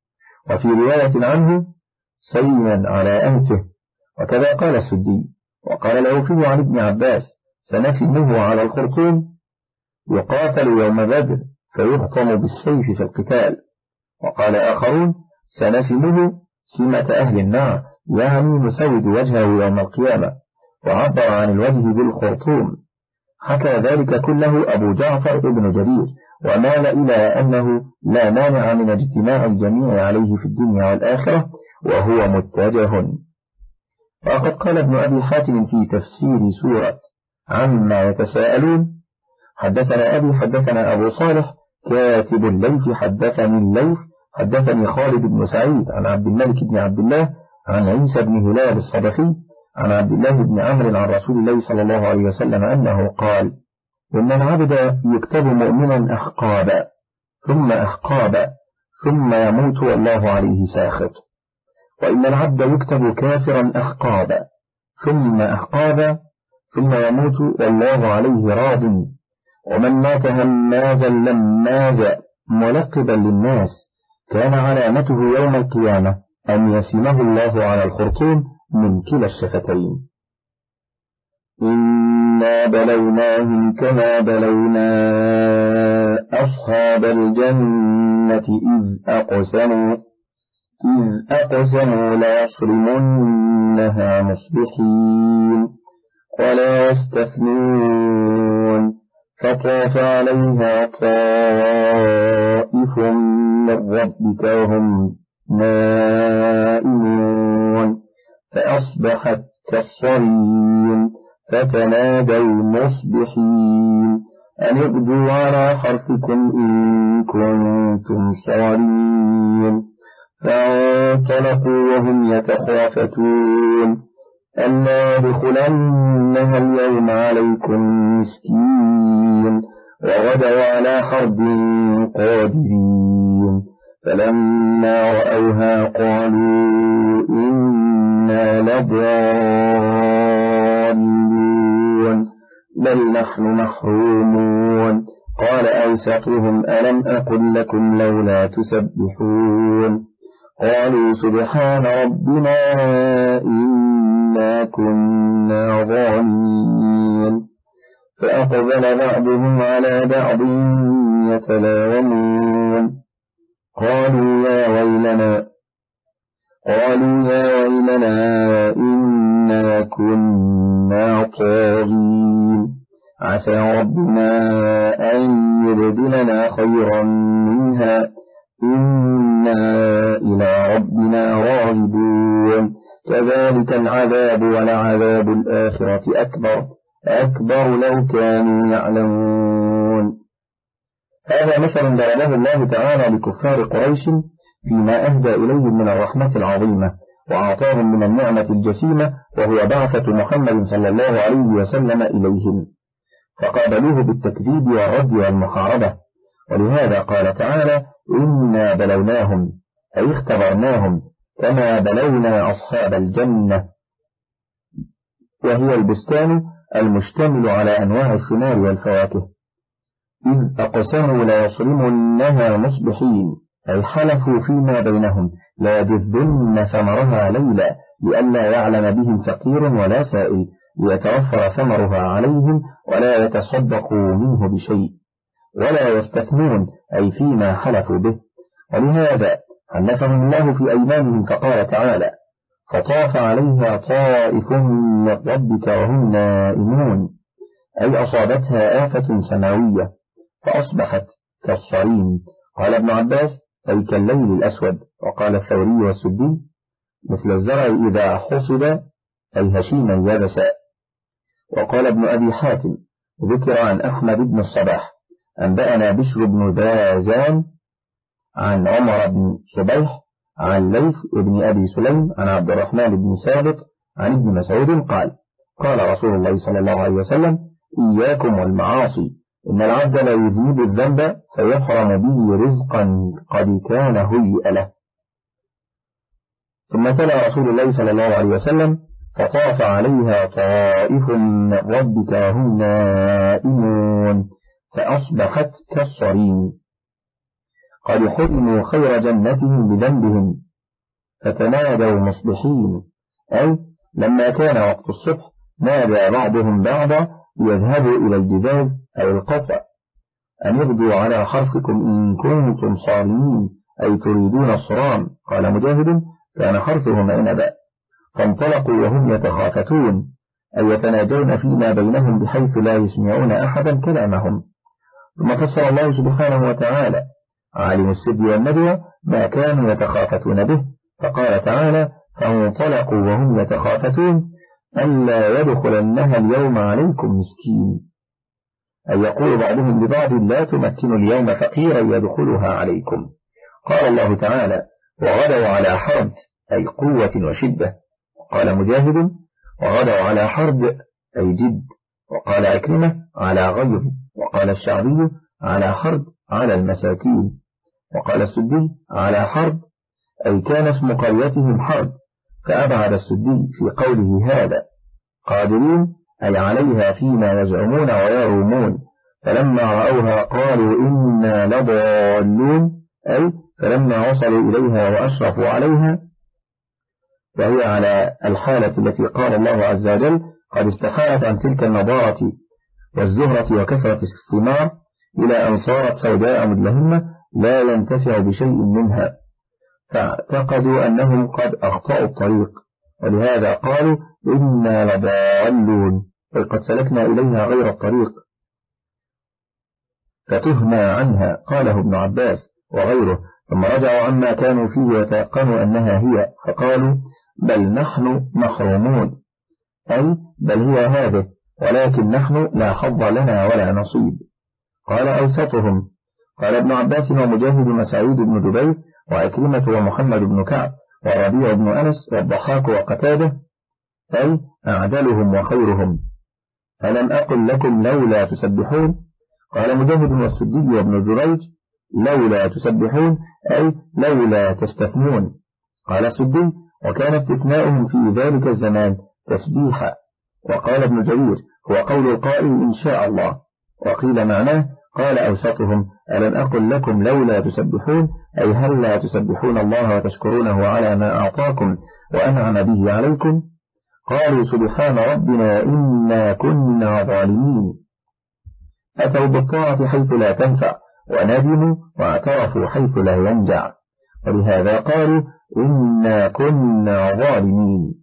B: وفي رواية عنه سيا على أنفه. وكذا قال السدي. وقال العوفي عن ابن عباس سنسمه على الخرطوم يقاتل يوم بدر فيحكم بالسيف في القتال. وقال آخرون سنسمه سمة أهل النار، يعني نسود وجهه يوم القيامة، وعبر عن الوجه بالخرطوم. حكى ذلك كله أبو جعفر ابن جرير، ومال إلى أنه لا مانع من اجتماع الجميع عليه في الدنيا والآخرة، وهو متجه. وقد قال ابن أبي حاتم في تفسير سورة عما يتساءلون حدثنا أبي حدثنا أبو صالح كاتب الليث حدثني الليث حدثني خالد بن سعيد عن عبد الملك بن عبد الله عن عيسى بن هلال الصدفي عن عبد الله بن عمرو عن رسول الله صلى الله عليه وسلم أنه قال: إن العبد يكتب مؤمنا أحقابا ثم أحقابا ثم يموت والله عليه ساخط، وإن العبد يكتب كافرا أحقابا ثم أحقابا ثم يموت والله عليه راض، ومن مات همازا لمازا ملقبا للناس كان علامته يوم القيامة أن يسمه الله على الخرطوم من كلا الشفتين. إنا بلوناهم كما بلونا أصحاب الجنة إذ أقسموا إذ أقسموا ليصرمنها مصبحين ولا يستثنون، فطاف عليها طائف من ربك وهم نائمون فأصبحت كالصريم، فتنادوا مصبحين أن اغدوا على حرثكم إن كنتم صارمين، فانطلقوا وهم يتخافتون ألا يدخلنها اليوم عليكم مسكين، وغدوا على حرب قادرين، فلما رأوها قالوا إنا لضالون بل نحن محرومون. قال أوسطهم ألم أقل لكم لولا تسبحون؟ قالوا سبحان ربنا إنا كنا ظالمين. فأقبل بعضهم على بعض يتلاومون قالوا يا ويلنا قالوا يا ويلنا إنا كنا طاغين، عسى ربنا أن يبدلنا خيرا منها إنا إلى ربنا راغبون، كذلك العذاب ولعذاب الآخرة أكبر أكبر لو كانوا يعلمون. هذا مثل ضربه الله تعالى لكفار قريش فيما أهدى إليهم من الرحمة العظيمة وأعطاهم من النعمة الجسيمة، وهو بعثة محمد صلى الله عليه وسلم إليهم، فقابلوه بالتكذيب والرد والمحاربة. ولهذا قال تعالى: إنا بلوناهم، أي اختبرناهم كما بلونا أصحاب الجنة، وهي البستان المشتمل على أنواع الثمار والفواكه. إذ أقسموا ليصرمنها مصبحين، أي حلفوا فيما بينهم لا يجذبن ثمرها ليلا لئلا يعلم بهم فقير ولا سائل ليتوفر ثمرها عليهم ولا يتصدقوا منه بشيء، ولا يستثنون أي فيما حلفوا به. ولهذا حلفهم الله في أيمانهم فقال تعالى: فطاف عليها طائف من ربك وهم نائمون، أي أصابتها آفة سماوية فأصبحت كالصريم. قال ابن عباس: أي كالليل الأسود. وقال الثوري والسدي: مثل الزرع إذا حصد، أي هشيما يبسا. وقال ابن أبي حاتم: ذكر عن أحمد بن الصباح أنبأنا بشر بن ذازان عن عمر بن صبيح عن ليث بن أبي سليم عن عبد الرحمن بن سابق عن ابن مسعود قال: قال رسول الله صلى الله عليه وسلم: إياكم والمعاصي، إن العبد لا يذنب الذنب فيحرم به رزقا قد كان هيئ له. ثم تلا رسول الله صلى الله عليه وسلم: فطاف عليها طائف من ربك وهم نائمون فأصبحت كالصريم. قد حرموا خير جنتهم بذنبهم فتنادوا مصبحين، أي لما كان وقت الصبح نادى بعضهم بعضا ليذهبوا إلى الجذاذ أو القطع أن يغدوا على حرثكم إن كنتم صارمين، أي تريدون الصرام. قال مجاهد: كان حرثهم عنبا، فانطلقوا وهم يتخافتون، أي يتناجون فيما بينهم بحيث لا يسمعون أحدا كلامهم. ثم فسر الله سبحانه وتعالى عالم السر والندوة ما كانوا يتخافتون به، فقال تعالى: فانطلقوا وهم يتخافتون ألا يدخلنها اليوم عليكم مسكين، أي يقول بعضهم لبعض: لا تمكنوا اليوم فقيرا يدخلها عليكم. قال الله تعالى: وغدوا على حرب، أي قوة وشدة. قال مجاهد: وغدوا على حرب أي جد. وقال أكرمة: على غيظ. وقال الشعبي: على حرب على المساكين. وقال السدي: على حرب، أي كان اسم قريتهم حرب، فأبعد السدي في قوله هذا. قادرين أي عليها فيما يزعمون ويرومون، فلما رأوها قالوا إنا لضالون، أي فلما وصلوا إليها وأشرفوا عليها، وهي على الحالة التي قال الله عز وجل: قد استحالت عن تلك النضارة والزهرة وكثرة الثمار إلى أن صارت سوداء مدلهمة لا ينتفع بشيء منها، فاعتقدوا أنهم قد أخطأوا الطريق، ولهذا قالوا إنا لضالون، أي قد سلكنا إليها غير الطريق فتهنا عنها. قاله ابن عباس وغيره، ثم رجعوا عما كانوا فيه وتيقنوا أنها هي، فقالوا: بل نحن محرومون، أي بل هي هذه، ولكن نحن لا حظ لنا ولا نصيب. قال أوسطهم، قال ابن عباس ومجاهد وسعيد بن جبير وعكرمة ومحمد بن كعب وربيع بن أنس والضحاك وقتاده، أي أعدلهم وخيرهم. ألم أقل لكم لولا تسبحون؟ قال مجاهد والسدي وابن جريج: لولا تسبحون، أي لولا تستثنون. قال السدي: وكان استثناؤهم في ذلك الزمان تسبيحا. وقال ابن جرير: هو قول القائل إن شاء الله. وقيل معناه: قال أوسطهم: ألم أقل لكم لولا تسبحون، أي هل لا تسبحون الله وتشكرونه على ما أعطاكم وأنعم به عليكم؟ قالوا: سبحان ربنا إنا كنا ظالمين. أتوا بالطاعة حيث لا تنفع، وندموا واعترفوا حيث لا ينجع، ولهذا قالوا إنا كنا ظالمين.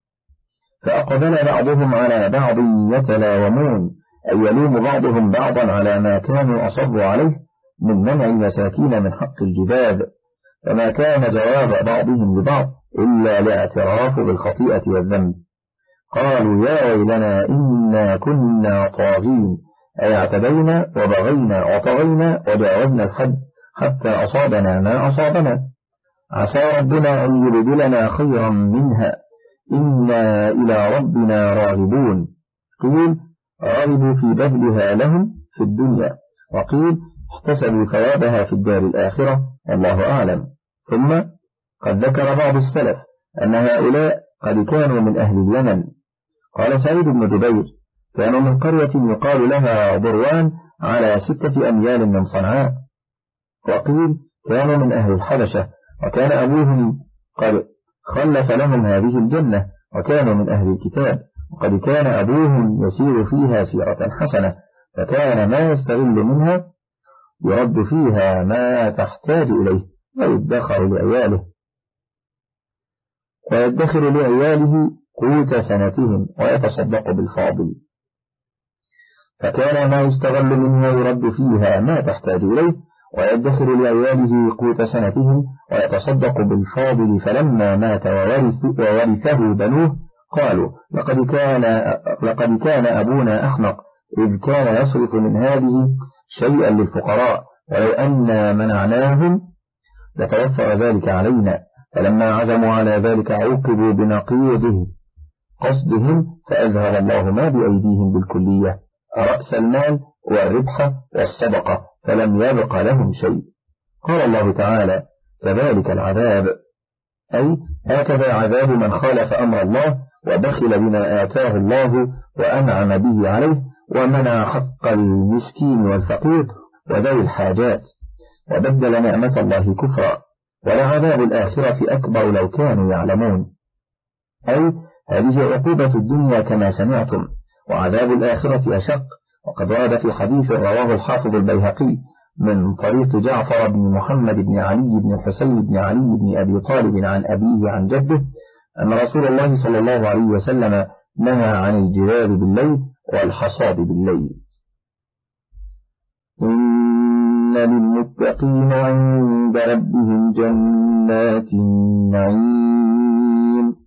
B: فأقبل بعضهم على بعض يتلاومون، أي يلوم بعضهم بعضا على ما كانوا أصروا عليه من منع المساكين من حق الجباد، فما كان جواب بعضهم لبعض إلا الاعتراف بالخطيئة والذنب. قالوا: يا ويلنا إنا كنا طاغين، أي اعتدينا وبغينا وطغينا وجاوزنا الحد حتى أصابنا ما أصابنا. عسى ربنا أن يبدلنا خيرا منها إنا إلى ربنا راغبون. قيل: رغبوا في بذلها لهم في الدنيا، وقيل: احتسبوا ثوابها في الدار الآخرة، والله أعلم. ثم قد ذكر بعض السلف أن هؤلاء قد كانوا من أهل اليمن. قال سعيد بن جبير: كانوا من قرية يقال لها ضروان على ستة أميال من صنعاء. وقيل: كانوا من أهل الحبشة، وكان أبوهم قد خلف لهم هذه الجنة، وكانوا من أهل الكتاب، وقد كان أبوهم يسير فيها سيرة حسنة، فكان ما يستغل منها يرد فيها ما تحتاج إليه ويدخر لعياله ويدخر لعياله قوت سنتهم ويتصدق بالفاضل، فكان ما يستغل منها يرد فيها ما تحتاج إليه ويدخر لعياله قوت سنتهم ويتصدق بالفاضل. فلما مات وورث وورثه بنوه قالوا: لقد كان, لقد كان أبونا أحمق إذ كان يصرف من هذه شيئا للفقراء، ولو أن منعناهم لتوفر ذلك علينا. فلما عزموا على ذلك عوقبوا بنقيضه قصدهم، فأذهب الله ما بأيديهم بالكلية، رأس المال والربح والصدقة، فلم يبق لهم شيء. قال الله تعالى: كذلك العذاب، أي هكذا عذاب من خالف أمر الله وبخل بما آتاه الله وأنعم به عليه ومنع حق المسكين والفقير وذوي الحاجات. وبدل نعمة الله كفرا، ولعذاب الآخرة أكبر لو كانوا يعلمون. أي هذه عقوبة الدنيا كما سمعتم، وعذاب الآخرة أشق. وقد ورد في حديث رواه الحافظ البيهقي من طريق جعفر بن محمد بن علي بن الحسين بن علي بن أبي طالب عن أبيه عن جده أن رسول الله صلى الله عليه وسلم نهى عن الجلال بالليل والحصاد بالليل. إن للمتقين عند ربهم جنات النعيم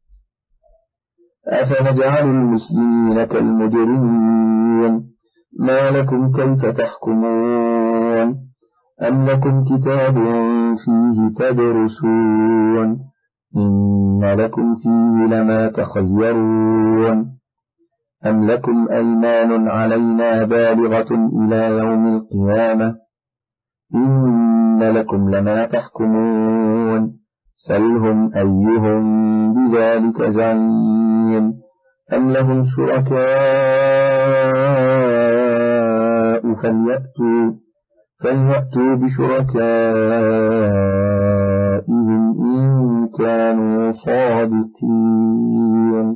B: أفنجعل المسلمين كالمجرمين ما لكم كيف تحكمون أم لكم كتاب فيه تدرسون إن لكم فيه لما تخيرون أم لكم أيمان علينا بالغة إلى يوم القيامة إن لكم لما تحكمون سلهم أيهم بذلك زعيم أم لهم شركاء فليأتوا, فليأتوا بشركائهم إن كانوا صادقين.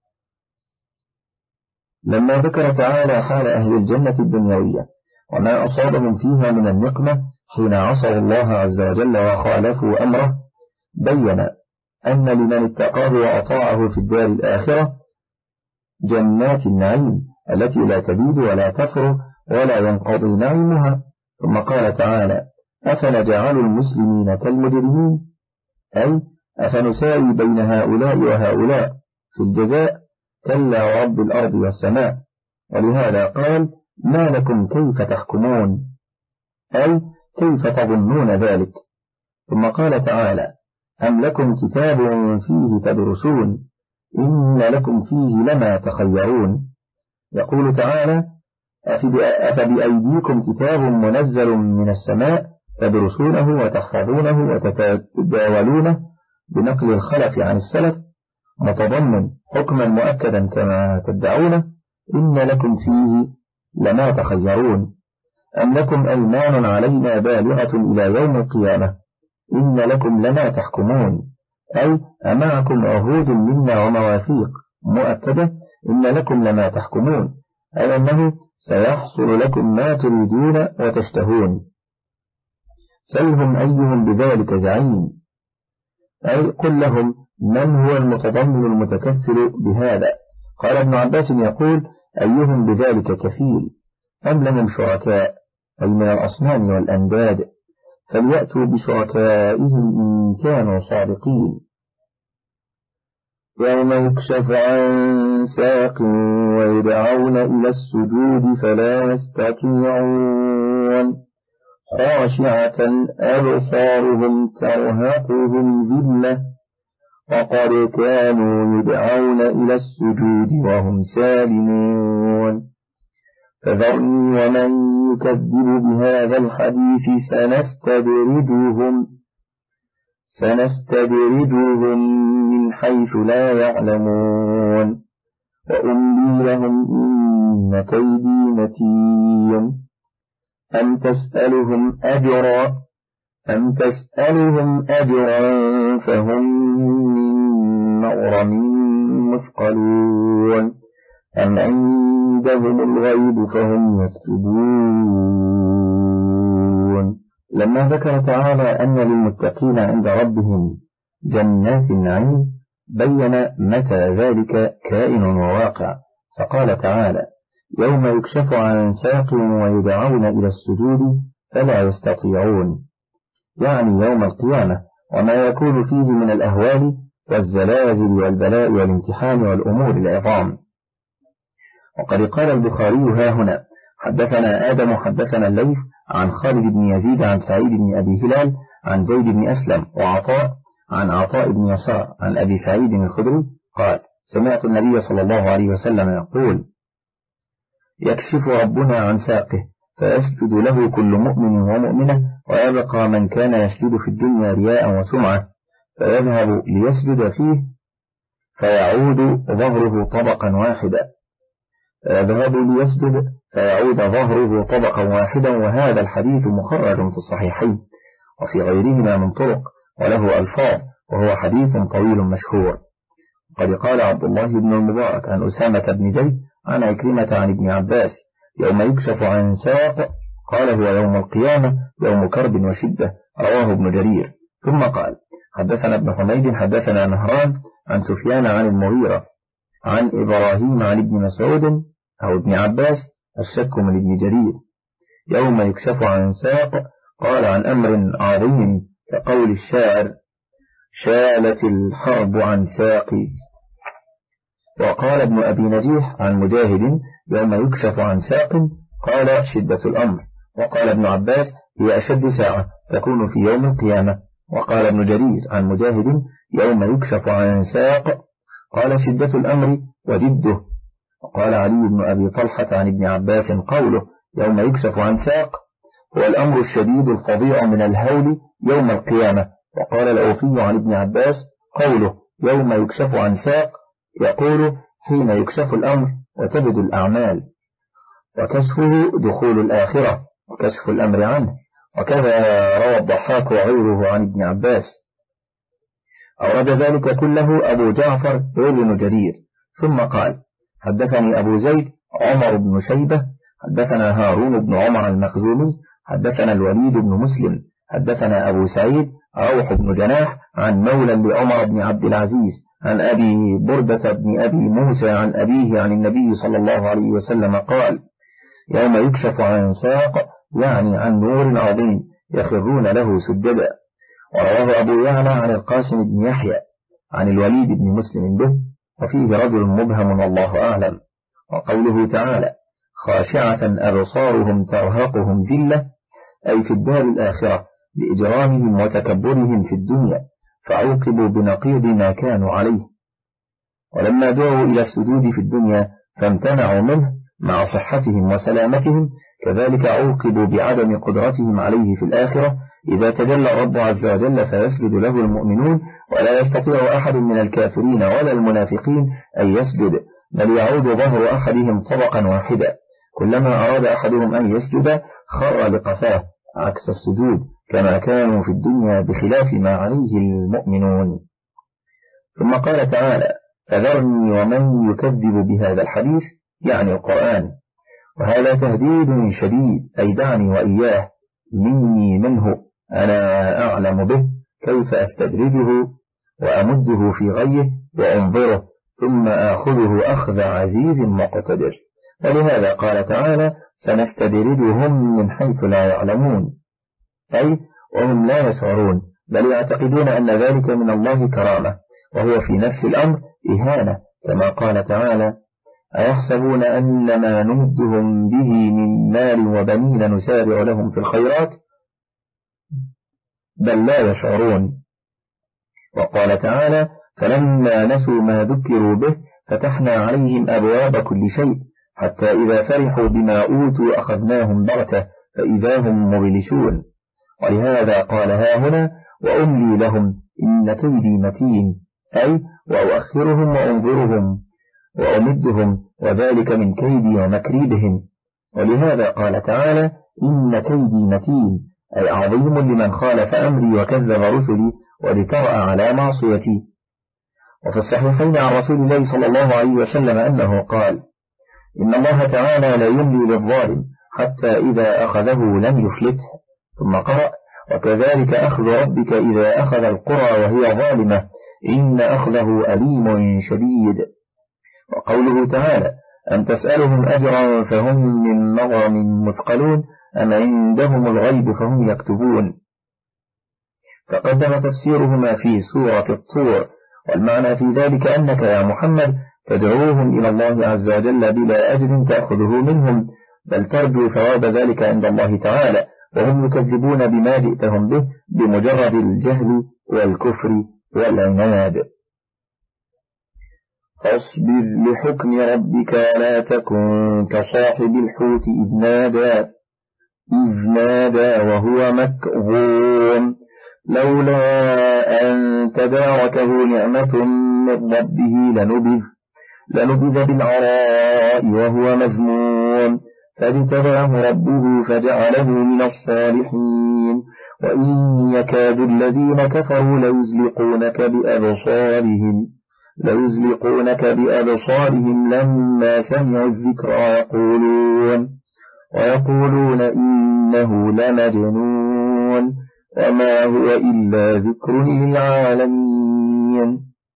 B: لما ذكر تعالى حال أهل الجنة الدنيوية وما أصابهم فيها من النقمة حين عصوا الله عز وجل وخالفوا أمره، بين أن لمن اتقاه وأطاعه في الدار الآخرة جنات النعيم التي لا تبيد ولا تفر ولا ينقضي نعيمها. ثم قال تعالى أفنجعل المسلمين كالمجرمين، أي أفنساوي بين هؤلاء وهؤلاء في الجزاء كلا ورب الأرض والسماء. ولهذا قال ما لكم كيف تحكمون، أي كيف تظنون ذلك. ثم قال تعالى أم لكم كتاب فيه تدرسون إن لكم فيه لما تخيرون. يقول تعالى أفبأيديكم كتاب منزل من السماء تدرسونه وتحفظونه وتتداولونه بنقل الخلف عن السلف متضمن حكما مؤكدا كما تدعونه إن لكم فيه لما تخيرون أم لكم أيمان علينا بالغة إلى يوم القيامة إن لكم لما تحكمون، أي أمعكم عهود منا ومواثيق مؤكدة إن لكم لما تحكمون، أي أنه سيحصل لكم ما تريدون وتشتهون. سلهم أيهم بذلك زعيم، أي قل لهم من هو المتضمن المتكفل بهذا. قال ابن عباس يقول أيهم بذلك كفيل، أم لهم شركاء أي من الأصنام والأنداد فليأتوا بشركائهم إن كانوا صادقين. يوم يكشف عن ساق ويدعون إلى السجود فلا يستطيعون خاشعة أبصارهم ترهقهم ذلة وقد كانوا يدعون إلى السجود وهم سالمون. فذرني ومن يكذب بهذا الحديث سنستدرجهم سنستدرجهم من حيث لا يعلمون وأملي لهم إن كيدي متين. أم تسألهم أجرا أم تسألهم أجرا فهم من مغرم مثقلون أم عندهم الغيب فهم يكتبون. لما ذكر تعالى أن للمتقين عند ربهم جنات النعيم بين متى ذلك كائن وواقع، فقال تعالى يوم يكشف عن ساق ويدعون إلى السجود فلا يستطيعون، يعني يوم القيامة وما يكون فيه من الأهوال والزلازل والبلاء والامتحان والأمور العظام. وقد قال البخاري ها هنا حدثنا آدم حدثنا الليث عن خالد بن يزيد عن سعيد بن أبي هلال عن زيد بن أسلم وعطاء عن عطاء بن يسار عن أبي سعيد الخدري قال سمعت النبي صلى الله عليه وسلم يقول يكشف ربنا عن ساقه فيسجد له كل مؤمن ومؤمنة ويبقى من كان يسجد في الدنيا رياء وسمعة فيذهب ليسجد فيه فيعود ظهره طبقا واحدا فيذهب ليسجد فيعود ظهره طبقا واحدا، وهذا الحديث مخرج في الصحيحين وفي غيرهما من طرق وله ألفاظ، وهو حديث طويل مشهور. قد قال عبد الله بن المبارك عن أسامة بن زيد عن عكرمة عن ابن عباس: يوم يكشف عن ساق، قال هو يوم القيامة يوم كرب وشدة، رواه ابن جرير. ثم قال: حدثنا ابن حميد حدثنا نهران عن سفيان عن المغيرة عن إبراهيم عن ابن مسعود أو ابن عباس، الشك من ابن جرير، يوم يكشف عن ساق، قال عن أمر عظيم كقول الشاعر: شالت الحرب عن ساقي. وقال ابن أبي نجيح عن مجاهد: يوم يكشف عن ساق، قال شدة الأمر. وقال ابن عباس: هي أشد ساعة تكون في يوم القيامة. وقال ابن جرير عن مجاهد: يوم يكشف عن ساق، قال شدة الأمر وجده. وقال علي بن أبي طلحة عن ابن عباس قوله يوم يكشف عن ساق هو الأمر الشديد الفظيع من الهول يوم القيامة. وقال الأوفي عن ابن عباس قوله يوم يكشف عن ساق يقول حين يكشف الأمر وتبدو الأعمال، وكشفه دخول الآخرة وكشف الأمر عنه. وكذا روى الضحاك وغيره عن ابن عباس. أورد ذلك كله أبو جعفر ابن جرير. ثم قال: حدثني أبو زيد عمر بن شيبة حدثنا هارون بن عمر المخزومي حدثنا الوليد بن مسلم حدثنا أبو سعيد روح بن جناح عن مولى لعمر بن عبد العزيز عن أبي بردة بن أبي موسى عن أبيه عن النبي صلى الله عليه وسلم قال: يوم يكشف عن ساق، يعني عن نور عظيم يخرون له سجدا. ورواه أبو يعلى عن القاسم بن يحيى عن الوليد بن مسلم به، وفيه رجل مبهم والله أعلم. وقوله تعالى: خاشعة أبصارهم ترهقهم ذلة، أي في الدار الآخرة بإجرامهم وتكبرهم في الدنيا، فعوقبوا بنقيض ما كانوا عليه. ولما دعوا إلى السجود في الدنيا فامتنعوا منه مع صحتهم وسلامتهم، كذلك عوقبوا بعدم قدرتهم عليه في الآخرة إذا تجلى الرب عز وجل فيسجد له المؤمنون، ولا يستطيع أحد من الكافرين ولا المنافقين أن يسجد، بل يعود ظهر أحدهم طبقا واحدا، كلما أراد أحدهم أن يسجد خر لقفاه عكس السجود كما كانوا في الدنيا بخلاف ما عليه المؤمنون. ثم قال تعالى: فذرني ومن يكذب بهذا الحديث، يعني القرآن. وهذا تهديد شديد، أي دعني وإياه مني منه، أنا أعلم به، كيف أستدرجه وأمده في غيه وأنظره ثم آخذه أخذ عزيز مقتدر. ولهذا قال تعالى: سنستدرجهم من حيث لا يعلمون، أي وهم لا يشعرون، بل يعتقدون أن ذلك من الله كرامة، وهو في نفس الأمر إهانة، كما قال تعالى: أيحسبون أن ما نمدهم به من مال وبنين نسارع لهم في الخيرات بل لا يشعرون. وقال تعالى: فلما نسوا ما ذكروا به فتحنا عليهم أبواب كل شيء حتى إذا فرحوا بما أوتوا أخذناهم بغتة فإذا هم مبلسون. ولهذا قال ها هنا: وأملي لهم إن كيدي متين، أي وأؤخرهم وأنظرهم وأمدهم، وذلك من كيدي ومكريدهم. ولهذا قال تعالى: إن كيدي متين، أي عظيم لمن خالف أمري وكذب رسلي ولترأى على معصيتي. وفي الصحيحين عن رسول الله صلى الله عليه وسلم أنه قال: إن الله تعالى لا يملي للظالم حتى إذا أخذه لم يفلته. ثم قرأ: وكذلك أخذ ربك إذا أخذ القرى وهي ظالمة إن أخذه أليم شديد. وقوله تعالى: أم تسألهم أجرا فهم من مغرم مثقلون أم عندهم الغيب فهم يكتبون. تقدم تفسيرهما في سورة الطور، والمعنى في ذلك أنك يا محمد تدعوهم إلى الله عز وجل بلا أجر تأخذه منهم، بل ترجو ثواب ذلك عند الله تعالى، وهم يكذبون بما جئتهم به بمجرد الجهل والكفر والعناد. فاصبر لحكم ربك لا تكن كصاحب الحوت إذ نادى إذ نادى وهو مكظوم لولا أن تداركه نعمة من ربه لنبذ لنبذ بالعراء وهو مذموم فاجتباه ربه فجعله من الصالحين وإن يكاد الذين كفروا ليزلقونك بأبصارهم ليزلقونك بأبصارهم لما سمعوا الذكر ويقولون ويقولون إنه لمجنون وما هو إلا ذكر للعالمين.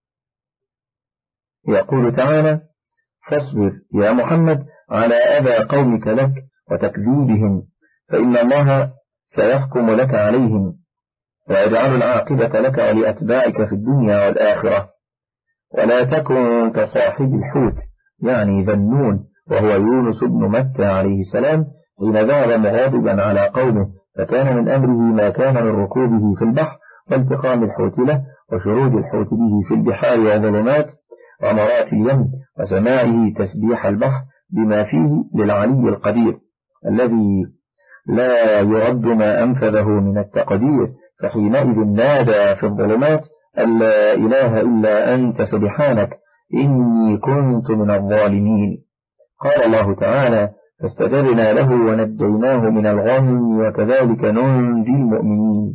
B: يقول تعالى: فاصبر يا محمد على أذى قومك لك وتكذيبهم، فإن الله سيحكم لك عليهم ويجعل العاقبة لك ولأتباعك في الدنيا والآخرة. ولا تكن كصاحب الحوت يعني ذنون وهو يونس بن متى عليه السلام حين ذهب مغاضبا على قومه، فكان من أمره ما كان من ركوبه في البحر والتقام الحوت له وشروج الحوت به في البحار وظلمات ومرات اليم وسماعه تسبيح البحر بما فيه للعلي القدير الذي لا يرد ما أنفذه من التقدير، فحينئذ نادى في الظلمات أن لا إله إلا أنت سبحانك إني كنت من الظالمين. قال الله تعالى: فاستجبنا له ونجيناه من الغم وكذلك ننجي المؤمنين.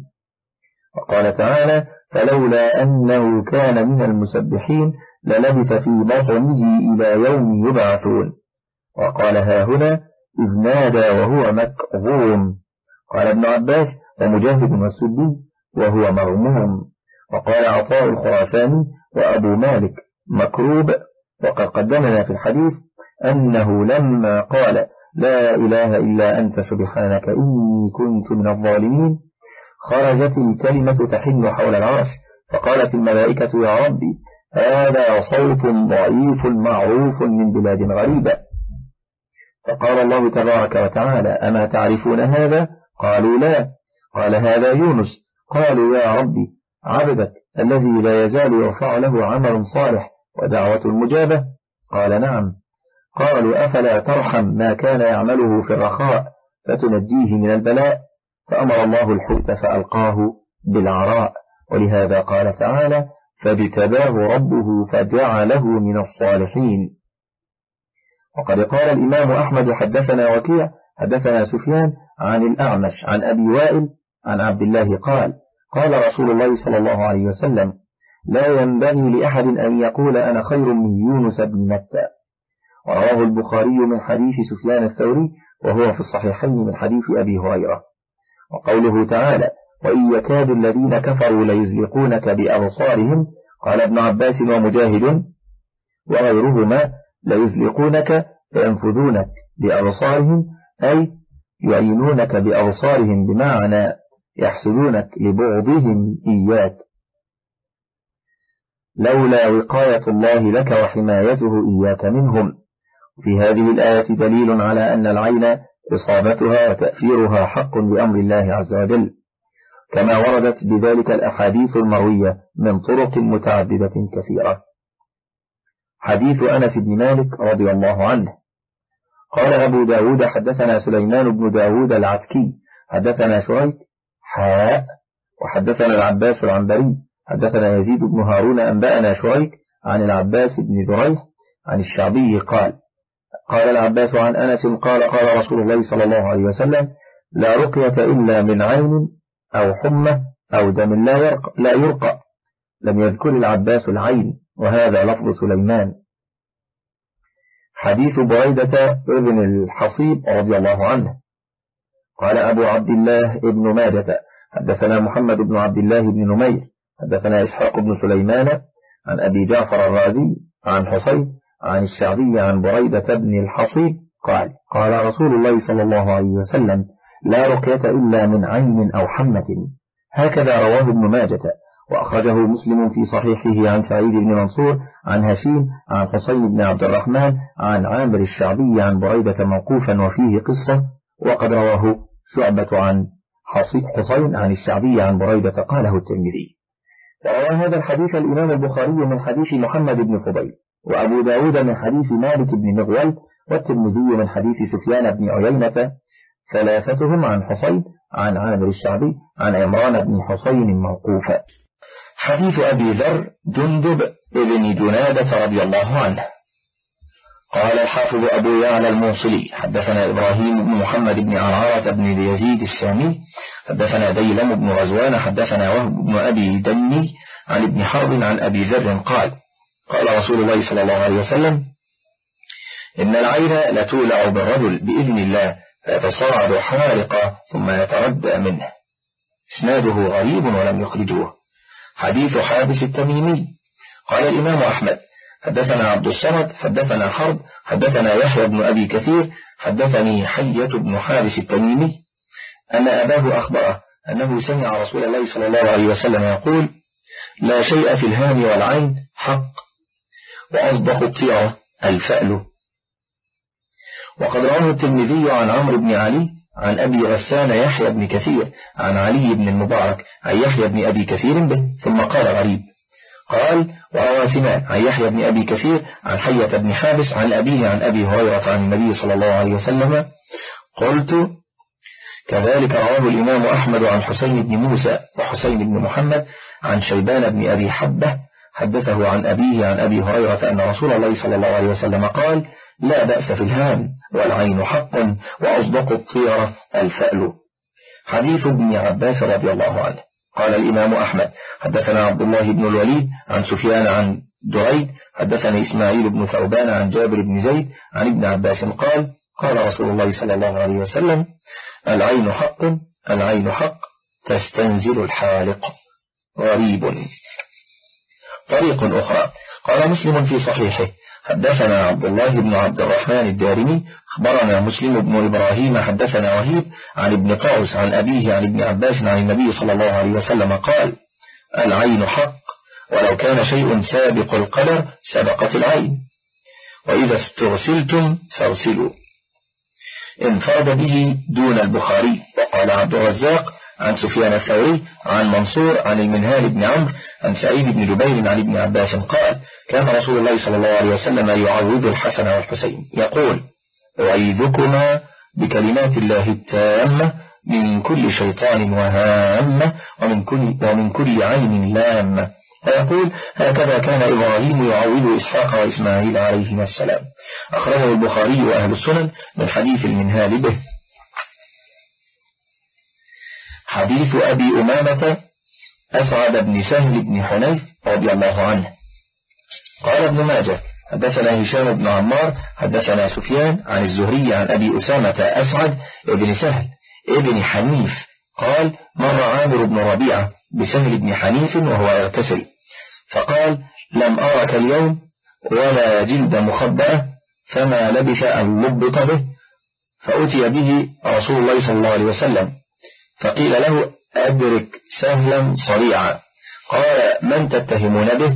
B: وقال تعالى: فلولا أنه كان من المسبحين للبث في بطنه إلى يوم يبعثون. وقال هاهنا: إذ نادى وهو مكظوم. قال ابن عباس ومجاهد والسدي: وهو مغموم. وقال عطاء الخراساني وأبو مالك: مكروب. وقد قدمنا في الحديث أنه لما قال لا إله إلا أنت سبحانك إني كنت من الظالمين خرجت الكلمة تحن حول العرش، فقالت الملائكة: يا ربي هذا صوت ضعيف معروف من بلاد غريبة. فقال الله تبارك وتعالى: أما تعرفون هذا؟ قالوا لا. قال: هذا يونس. قالوا: يا ربي عبدك الذي لا يزال يرفع له عمل صالح ودعوة مجابة. قال: نعم. قالوا: أفلا ترحم ما كان يعمله في الرخاء فتنجيه من البلاء؟ فأمر الله الحوت فألقاه بالعراء. ولهذا قال تعالى: فاجتباه ربه فجعله من الصالحين. وقد قال الإمام أحمد: حدثنا وكيع حدثنا سفيان عن الأعمش عن أبي وائل عن عبد الله قال: قال رسول الله صلى الله عليه وسلم: لا ينبغي لأحد أن يقول أنا خير من يونس بن متى. ورواه البخاري من حديث سفيان الثوري وهو في الصحيحين من حديث أبي هريرة. وقوله تعالى: وإن يكاد الذين كفروا ليزلقونك بأبصارهم، قال ابن عباس ومجاهد وغيرهما: ليزلقونك فينفذونك بأبصارهم، أي يعينونك بأبصارهم بمعنى يحسدونك لبعضهم إياك، لولا وقاية الله لك وحمايته إياك منهم. في هذه الآية دليل على أن العين إصابتها وتأثيرها حق بأمر الله عز وجل، كما وردت بذلك الأحاديث المروية من طرق متعددة كثيرة. حديث أنس بن مالك رضي الله عنه قال أبو داود: حدثنا سليمان بن داود العتكي حدثنا شريك حاء وحدثنا العباس العنبري حدثنا يزيد بن هارون أنبأنا شريك عن العباس بن ذريح عن الشعبي قال: قال العباس عن أنس قال: قال رسول الله صلى الله عليه وسلم: لا رقية إلا من عين أو حمى أو دم لا يرقى, لا يرقى. لم يذكر العباس العين، وهذا لفظ سليمان. حديث بريدة ابن الحصيب رضي الله عنه قال أبو عبد الله ابن ماجة حدثنا محمد بن عبد الله بن نمير حدثنا إسحاق بن سليمان عن أبي جعفر الرازي عن حصين عن الشعبي عن بريدة بن الحصيب قال: قال رسول الله صلى الله عليه وسلم: لا رقية إلا من عين أو حمة. هكذا رواه ابن ماجة، وأخرجه مسلم في صحيحه عن سعيد بن منصور عن هشيم عن حصين بن عبد الرحمن عن عامر الشعبي عن بريدة موقوفا وفيه قصة، وقد رواه شعبة عن حصين عن الشعبي عن بريدة قاله الترمذي. وروى هذا الحديث الإمام البخاري من حديث محمد بن فضيل، وأبو داود من حديث مالك بن مغول، والترمذي من حديث سفيان بن عيينة، ثلاثتهم عن حصين عن عامر الشعبي عن عمران بن حصين موقوفا. حديث أبي ذر جندب بن جنادة رضي الله عنه قال الحافظ أبو يعلى الموصلي حدثنا إبراهيم بن محمد بن عرعرة بن يزيد السامي حدثنا ديلم بن غزوان حدثنا وهب بن أبي دني عن ابن حرب عن أبي ذر قال قال رسول الله صلى الله عليه وسلم إن العين لتولع بالرجل بإذن الله فيتصاعد حارقة ثم يتردى منه. إسناده غريب ولم يخرجوه. حديث حابس التميمي. قال الإمام أحمد حدثنا عبد الصمد حدثنا حرب حدثنا يحيى بن أبي كثير حدثني حية بن حابس التميمي أن أباه أخبره أنه سمع رسول الله صلى الله عليه وسلم يقول لا شيء في الهام والعين حق وأصدق الطيرة الفأل. وقد رواه الترمذي عن عمرو بن علي عن أبي غسان يحيى بن كثير عن علي بن المبارك عن يحيى بن أبي كثير به ثم قال غريب. قال وروى سنان عن يحيى بن أبي كثير عن حية بن حابس عن أبيه عن أبي هريرة عن النبي صلى الله عليه وسلم قلت. كذلك رواه الإمام أحمد عن حسين بن موسى وحسين بن محمد عن شيبان بن أبي حبة حدثه عن أبيه عن أبي هريرة أن رسول الله صلى الله عليه وسلم قال لا بأس في الهام والعين حق وأصدق الطيرة الفأل. حديث ابن عباس رضي الله عنه. قال الإمام أحمد حدثنا عبد الله بن الوليد عن سفيان عن دريد حدثني إسماعيل بن ثوبان عن جابر بن زيد عن ابن عباس قال قال رسول الله صلى الله عليه وسلم العين حق العين حق تستنزل الحالق. غريب. طريق أخرى. قال مسلم في صحيحه حدثنا عبد الله بن عبد الرحمن الدارمي أخبرنا مسلم بن إبراهيم حدثنا وهيب عن ابن قوس عن أبيه عن ابن عباس عن النبي صلى الله عليه وسلم قال العين حق ولو كان شيء سابق القدر سبقت العين وإذا استغسلتم فاغسلوا. انفرد به دون البخاري. وقال عبد الرزاق عن سفيان الثوري عن منصور عن المنهال بن عمرو عن سعيد بن جبير عن ابن عباس قال كان رسول الله صلى الله عليه وسلم يعوذ الحسن والحسين يقول أعيذكما بكلمات الله التامة من كل شيطان وهامة ومن كل, ومن كل عين لامة. ويقول هكذا كان إبراهيم يعوذ إسحاق وإسماعيل عليهما السلام. أخرجه البخاري وأهل السنن من حديث المنهال به. حديث أبي أمامة أسعد بن سهل بن حنيف رضي الله عنه. قال ابن ماجه حدثنا هشام بن عمار حدثنا سفيان عن الزهري عن أبي أسامة أسعد بن سهل ابن حنيف قال مر عامر بن ربيعة بسهل بن حنيف وهو يغتسل فقال لم أرك اليوم ولا جلد مخبأة فما لبث أن لبط به فأتي به رسول الله صلى الله عليه وسلم فقيل له أدرك سهلا صريعا. قال من تتهمون به؟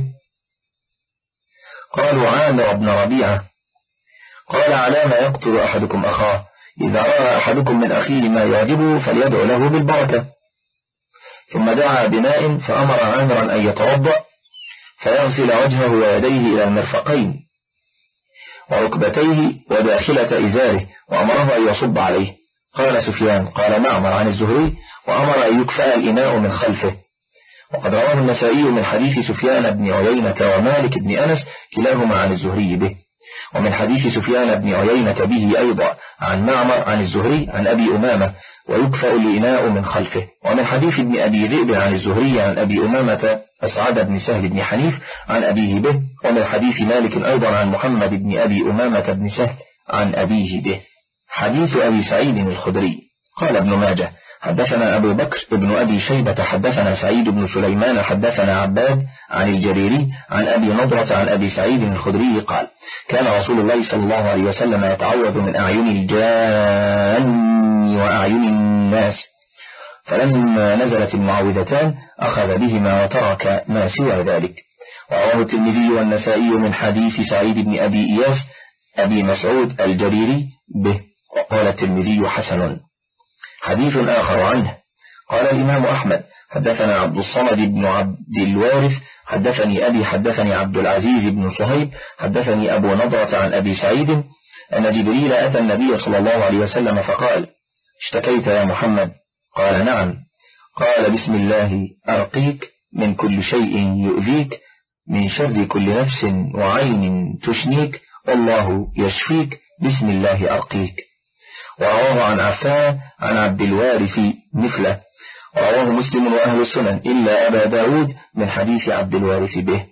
B: قالوا عامر بن ربيعة. قال على ما يقتل أحدكم أخاه إذا رأى أحدكم من أخيه ما يعجبه فليدعو له بالبركة. ثم دعا بماء فأمر عامرا أن يتوضأ فيغسل وجهه ويديه إلى المرفقين وركبتيه وداخلة إزاره وأمره أن يصب عليه. قال سفيان قال معمر عن الزهري وأمر أن يكفأ الإناء من خلفه. وقد رواه النسائي من حديث سفيان بن عيينة ومالك بن أنس كلاهما عن الزهري به. ومن حديث سفيان بن عيينة به أيضا عن معمر عن الزهري عن أبي أمامة ويكفأ الإناء من خلفه. ومن حديث ابن أبي ذئب عن الزهري عن أبي أمامة أسعد بن سهل بن حنيف عن أبيه به. ومن حديث مالك أيضا عن محمد بن أبي أمامة بن سهل عن أبيه به. حديث أبي سعيد الخدري. قال ابن ماجه حدثنا أبو بكر ابن أبي شيبة حدثنا سعيد بن سليمان حدثنا عباد عن الجريري عن أبي نضرة عن أبي سعيد الخدري قال كان رسول الله صلى الله عليه وسلم يتعوذ من أعين الجان وأعين الناس فلما نزلت المعوذتان أخذ بهما وترك ما سوى ذلك. ورواه الترمذي والنسائي من حديث سعيد بن أبي إياس أبي مسعود الجريري به. وقال الترمذي حسن. حديث آخر عنه. قال الإمام أحمد حدثنا عبد الصمد بن عبد الوارث حدثني أبي حدثني عبد العزيز بن صهيب حدثني أبو نضرة عن أبي سعيد أن جبريل أتى النبي صلى الله عليه وسلم فقال اشتكيت يا محمد؟ قال نعم. قال بسم الله أرقيك من كل شيء يؤذيك من شر كل نفس وعين تشنيك والله يشفيك بسم الله أرقيك. ورواه عن عفان عن عبد الوارث مثله، ورواه مسلم وأهل السنن إلا أبا داود من حديث عبد الوارث به.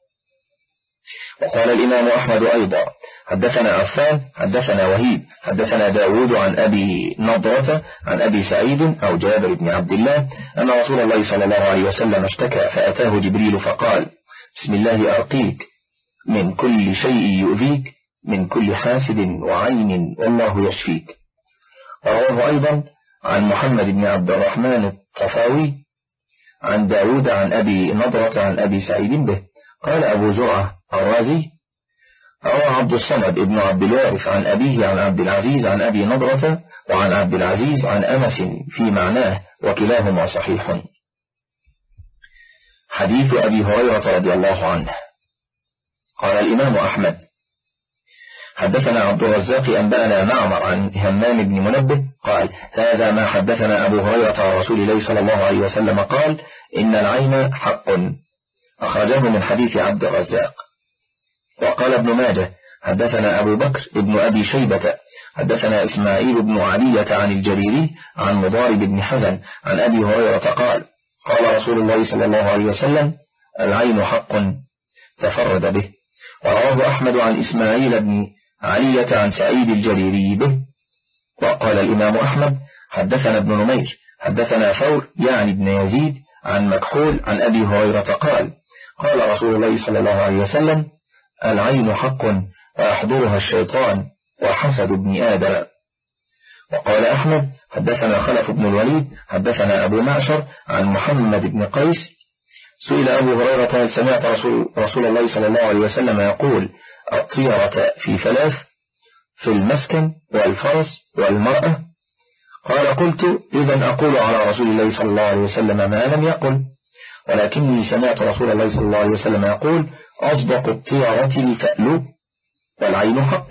B: وقال الإمام أحمد أيضا حدثنا عفان حدثنا وهيب حدثنا داود عن أبي نضرة عن أبي سعيد أو جابر بن عبد الله أن رسول الله صلى الله عليه وسلم اشتكى فأتاه جبريل فقال بسم الله أرقيك من كل شيء يؤذيك من كل حاسد وعين والله يشفيك. ورواه أيضا عن محمد بن عبد الرحمن الطفاوي عن داود عن أبي نضرة عن أبي سعيد به. قال أبو زرعة الرازي روى عبد الصمد ابن عبد الوارث عن أبيه عن عبد العزيز عن أبي نضرة وعن عبد العزيز عن أنس في معناه وكلاهما صحيح. حديث أبي هريرة رضي الله عنه. قال الإمام أحمد حدثنا عبد الرزاق أنبأنا معمر عن همام بن منبه قال هذا ما حدثنا أبو هريرة عن رسول الله صلى الله عليه وسلم قال إن العين حق، أخرجه من حديث عبد الرزاق. وقال ابن ماجه حدثنا أبو بكر ابن أبي شيبة حدثنا إسماعيل بن علية عن الجريري عن مضارب بن حزن عن أبي هريرة قال قال رسول الله صلى الله عليه وسلم العين حق تفرد به. ورواه أحمد عن إسماعيل بن علية عن سعيد الجريري به. وقال الإمام أحمد حدثنا ابن نمير حدثنا ثور يعني ابن يزيد عن مكحول عن أبي هريرة قال قال رسول الله صلى الله عليه وسلم العين حق ويحضرها الشيطان وحسد ابن آدم. وقال أحمد حدثنا خلف بن الوليد حدثنا أبو معشر عن محمد بن قيس سئل أبو هريرة هل سمعت رسول, رسول الله صلى الله عليه وسلم يقول الطيرة في ثلاث في المسكن والفرس والمرأة؟ قال قلت إذن أقول على رسول الله صلى الله عليه وسلم ما لم يقل، ولكني سمعت رسول الله صلى الله عليه وسلم يقول أصدق الطيرة الفأل والعين حق.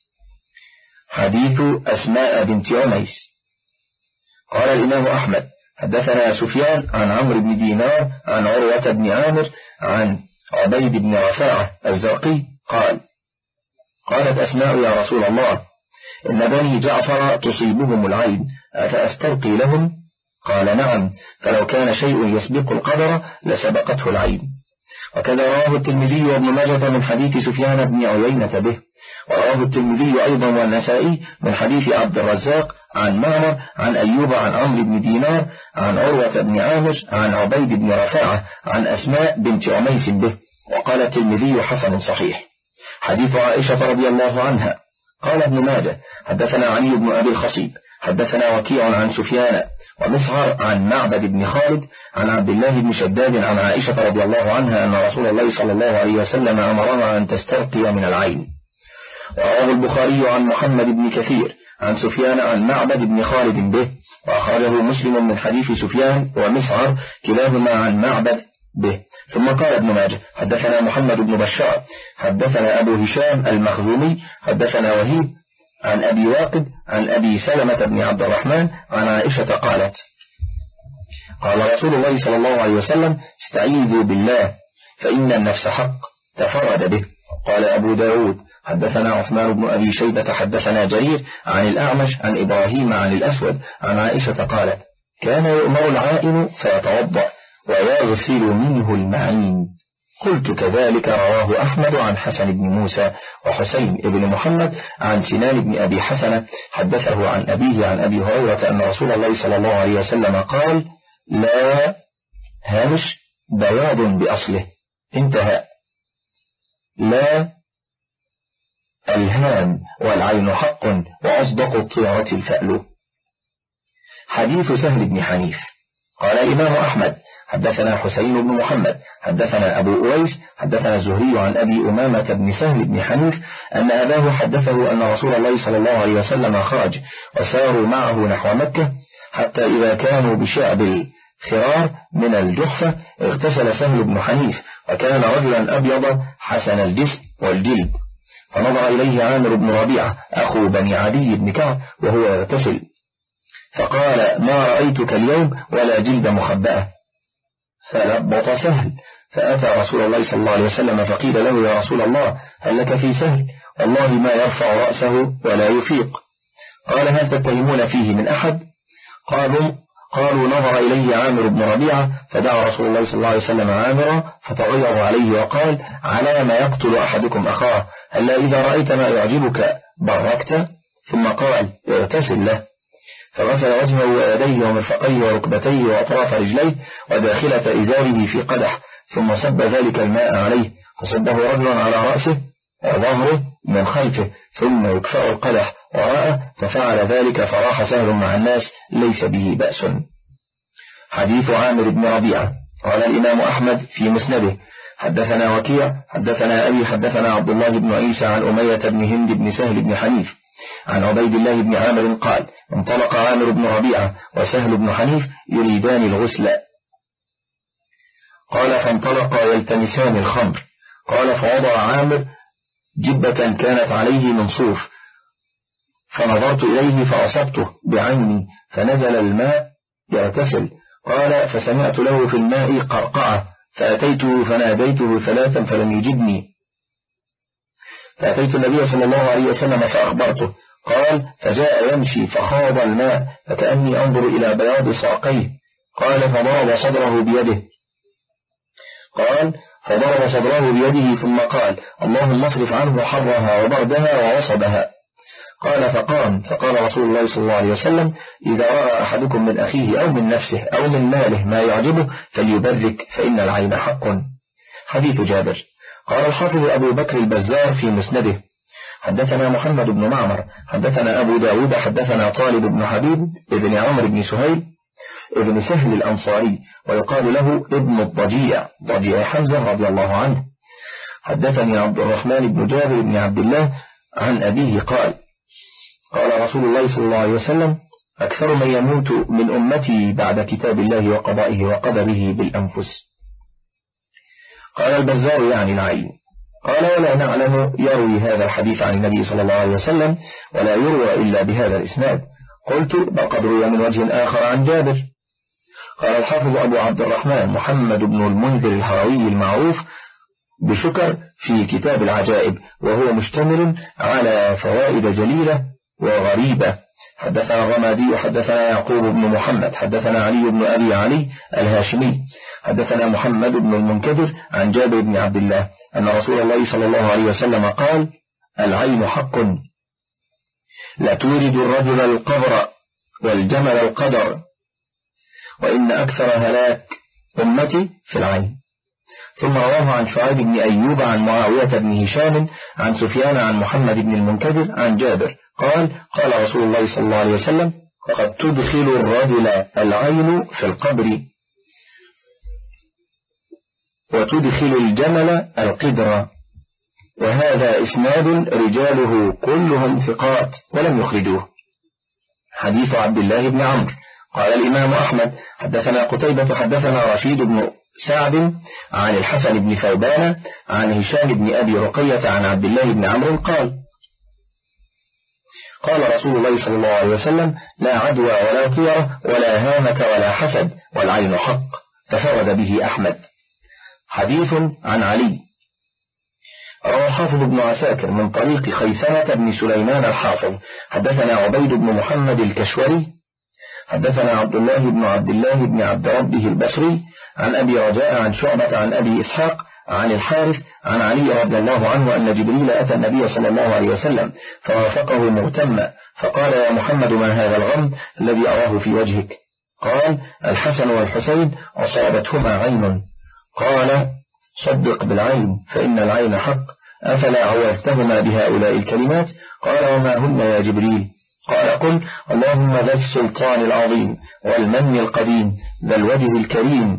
B: حديث أسماء بنت عميس. قال الإمام أحمد حدثنا سفيان عن عمرو بن دينار عن عروة بن عامر عن عبيد بن رفاعة الزرقي قال قالت أسماء يا رسول الله إن بني جعفر تصيبهم العين أفأسترقي لهم؟ قال نعم، فلو كان شيء يسبق القدر لسبقته العين. وكذا رواه الترمذي وابن ماجه من حديث سفيان بن عيينة به. ورواه الترمذي أيضا والنسائي من حديث عبد الرزاق عن معمر عن أيوب عن عمرو بن دينار عن عروة بن عامر عن عبيد بن رفاعة عن أسماء بنت عميس به. وقال الترمذي حسن صحيح. حديث عائشة رضي الله عنها. قال ابن ماجه حدثنا علي بن أبي الخصيب حدثنا وكيع عن سفيان ومسعر عن معبد بن خالد عن عبد الله بن شداد عن عائشة رضي الله عنها أن رسول الله صلى الله عليه وسلم أمرها أن تسترقي من العين. ورواه البخاري عن محمد بن كثير عن سفيان عن معبد بن خالد به. وأخرجه مسلم من حديث سفيان ومسعر كلاهما عن معبد به. ثم قال ابن ماجه حدثنا محمد بن بشار حدثنا أبو هشام المخزومي حدثنا وهيب عن أبي واقد عن أبي سلمة بن عبد الرحمن عن عائشة قالت قال رسول الله صلى الله عليه وسلم استعيذوا بالله فإن النفس حق تفرد به. قال أبو داود حدثنا عثمان بن أبي شيبة حدثنا جرير عن الأعمش عن إبراهيم عن الأسود عن عائشة قالت كان يؤمر العائن فيتوضأ ويغسل منه المعين. قلت كذلك رواه أحمد عن حسن بن موسى وحسين بن محمد عن سنان بن أبي حسنة حدثه عن أبيه عن أبي هريرة أن رسول الله صلى الله عليه وسلم قال لا هامش بياض بأصله انتهى لا الهام والعين حق وأصدق الطيرة الفأل. حديث سهل بن حنيف. قال الإمام أحمد حدثنا حسين بن محمد حدثنا أبو أويس حدثنا الزهري عن أبي أمامة بن سهل بن حنيف أن أباه حدثه أن رسول الله صلى الله عليه وسلم خرج وساروا معه نحو مكة حتى إذا كانوا بشعب الخرار من الجحفة اغتسل سهل بن حنيف وكان رجلا أبيض حسن الجسم والجلد، فنظر إليه عامر بن ربيعة أخو بني عدي بن كعب وهو يغتسل فقال ما رأيتك اليوم ولا جلد مخبأة. فلبط سهل، فأتى رسول الله صلى الله عليه وسلم فقيل له: يا رسول الله، هل لك في سهل؟ والله ما يرفع رأسه ولا يفيق. قال: هل تتهمون فيه من أحد؟ قالوا قالوا نظر إليه عامر بن ربيعة، فدعا رسول الله صلى الله عليه وسلم عامرا فتغير عليه وقال: على ما يقتل أحدكم أخاه؟ هلا إذا رأيت ما يعجبك بركت؟ ثم قال: اغتسل له. فغسل وجهه ويديه ومرفقيه وركبتيه وأطراف رجليه وداخلة إزاره في قدح، ثم صب ذلك الماء عليه، فصبه رجل على رأسه وظهره من خلفه، ثم يكفأ القدح وراءه، ففعل ذلك فراح سهل مع الناس ليس به بأس. حديث عامر بن ربيعة. قال الإمام أحمد في مسنده: حدثنا وكيع حدثنا أبي حدثنا عبد الله بن عيسى عن أمية بن هند بن سهل بن حنيف عن عبيد الله بن عامر قال: انطلق عامر بن ربيعة وسهل بن حنيف يريدان الغسل. قال: فانطلقا يلتمسان الخمر. قال: فوضع عامر جبة كانت عليه من صوف، فنظرت إليه فأصبته بعيني، فنزل الماء يغتسل. قال: فسمعت له في الماء قرقعة، فأتيته فناديته ثلاثا فلم يجبني، فأتيت النبي صلى الله عليه وسلم فأخبرته. قال: فجاء يمشي فخاض الماء فكأني أنظر إلى بياض ساقيه. قال: فضرب صدره بيده قال فضرب صدره بيده ثم قال: اللهم اصرف عنه حرها وبردها ووصبها. قال: فقام، فقال رسول الله صلى الله عليه وسلم: إذا رأى أحدكم من أخيه أو من نفسه أو من ماله ما يعجبه فليبرك، فإن العين حق. حديث جابر. قال الحافظ أبو بكر البزار في مسنده: حدثنا محمد بن معمر حدثنا أبو داود حدثنا طالب بن حبيب ابن عمرو بن سهيل ابن سهل الأنصاري، ويقال له ابن الضجيع ضجيع حمزة رضي الله عنه. حدثني عبد الرحمن بن جابر بن عبد الله عن أبيه قال: قال رسول الله صلى الله عليه وسلم: أكثر من يموت من أمتي بعد كتاب الله وقضائه وقدره بالأنفس. قال البزار يعني العين. قال: ولا نعلم يروي هذا الحديث عن النبي صلى الله عليه وسلم، ولا يروى إلا بهذا الإسناد. قلت: بل قد روي من وجه آخر عن جابر. قال الحافظ أبو عبد الرحمن محمد بن المنذر الهروي المعروف بشكر في كتاب العجائب، وهو مشتمل على فوائد جليلة وغريبة. حدثنا الرمادي حدثنا يعقوب بن محمد حدثنا علي بن أبي علي الهاشمي حدثنا محمد بن المنكدر عن جابر بن عبد الله أن رسول الله صلى الله عليه وسلم قال: العين حق، لا تورد الرجل القبر والجمل القدر، وإن أكثر هلاك أمتي في العين. ثم رواه عن شعيب بن أيوب عن معاوية بن هشام عن سفيان عن محمد بن المنكدر عن جابر قال: قال رسول الله صلى الله عليه وسلم: قد تدخل الرجل العين في القبر، وتدخل الجمل القدر. وهذا إسناد رجاله كلهم ثقات ولم يخرجوه. حديث عبد الله بن عمرو. قال الإمام أحمد: حدثنا قتيبة حدثنا رشيد بن سعد عن الحسن بن ثوبان عن هشام بن أبي رقية عن عبد الله بن عمرو قال: قال رسول الله صلى الله عليه وسلم: لا عدوى ولا طيرة ولا هامة ولا حسد، والعين حق. تفرد به أحمد. حديث عن علي. روى الحافظ بن عساكر من طريق خيثمة بن سليمان الحافظ حدثنا عبيد بن محمد الكشوري حدثنا عبد الله بن عبد الله بن عبد ربه البصري عن أبي رجاء عن شعبة عن أبي إسحاق عن الحارث عن علي رضي الله عنه أن جبريل أتى النبي صلى الله عليه وسلم فوافقه مغتما، فقال: يا محمد، ما هذا الغم الذي أراه في وجهك؟ قال: الحسن والحسين أصابتهما عين. قال: صدق بالعين، فإن العين حق. أفلا عوزتهما بهؤلاء الكلمات؟ قال: وما هن يا جبريل؟ قال: قل: اللهم ذا السلطان العظيم والمن القديم ذا الوجه الكريم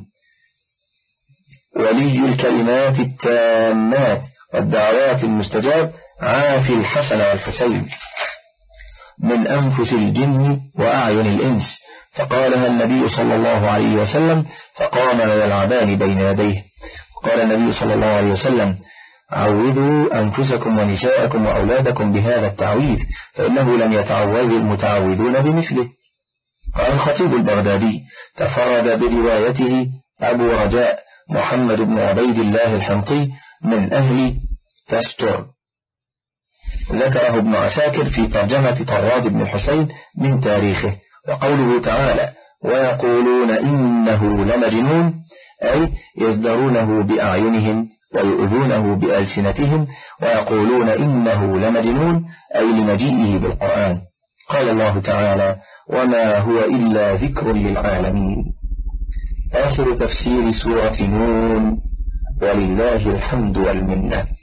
B: ولي الكلمات التامات والدعوات المستجاب، عافي الحسن والحسين من أنفس الجن وأعين الإنس. فقالها النبي صلى الله عليه وسلم، فقام يلعبان بين يديه. قال النبي صلى الله عليه وسلم: عوذوا أنفسكم ونساءكم وأولادكم بهذا التعويذ، فإنه لم يتعوذ المتعوذون بمثله. قال الخطيب البغدادي: تفرد بروايته أبو رجاء محمد بن عبيد الله الحنطي من أهل تستر. ذكره ابن عساكر في ترجمة طراد بن الحسين من تاريخه. وقوله تعالى ويقولون إنه لمجنون أي يزدرونه بأعينهم ويؤذونه بألسنتهم، ويقولون إنه لمجنون أي لمجيئه بالقرآن. قال الله تعالى وما هو إلا ذكر للعالمين. آخر تفسير سورة نون، ولله الحمد والمنة.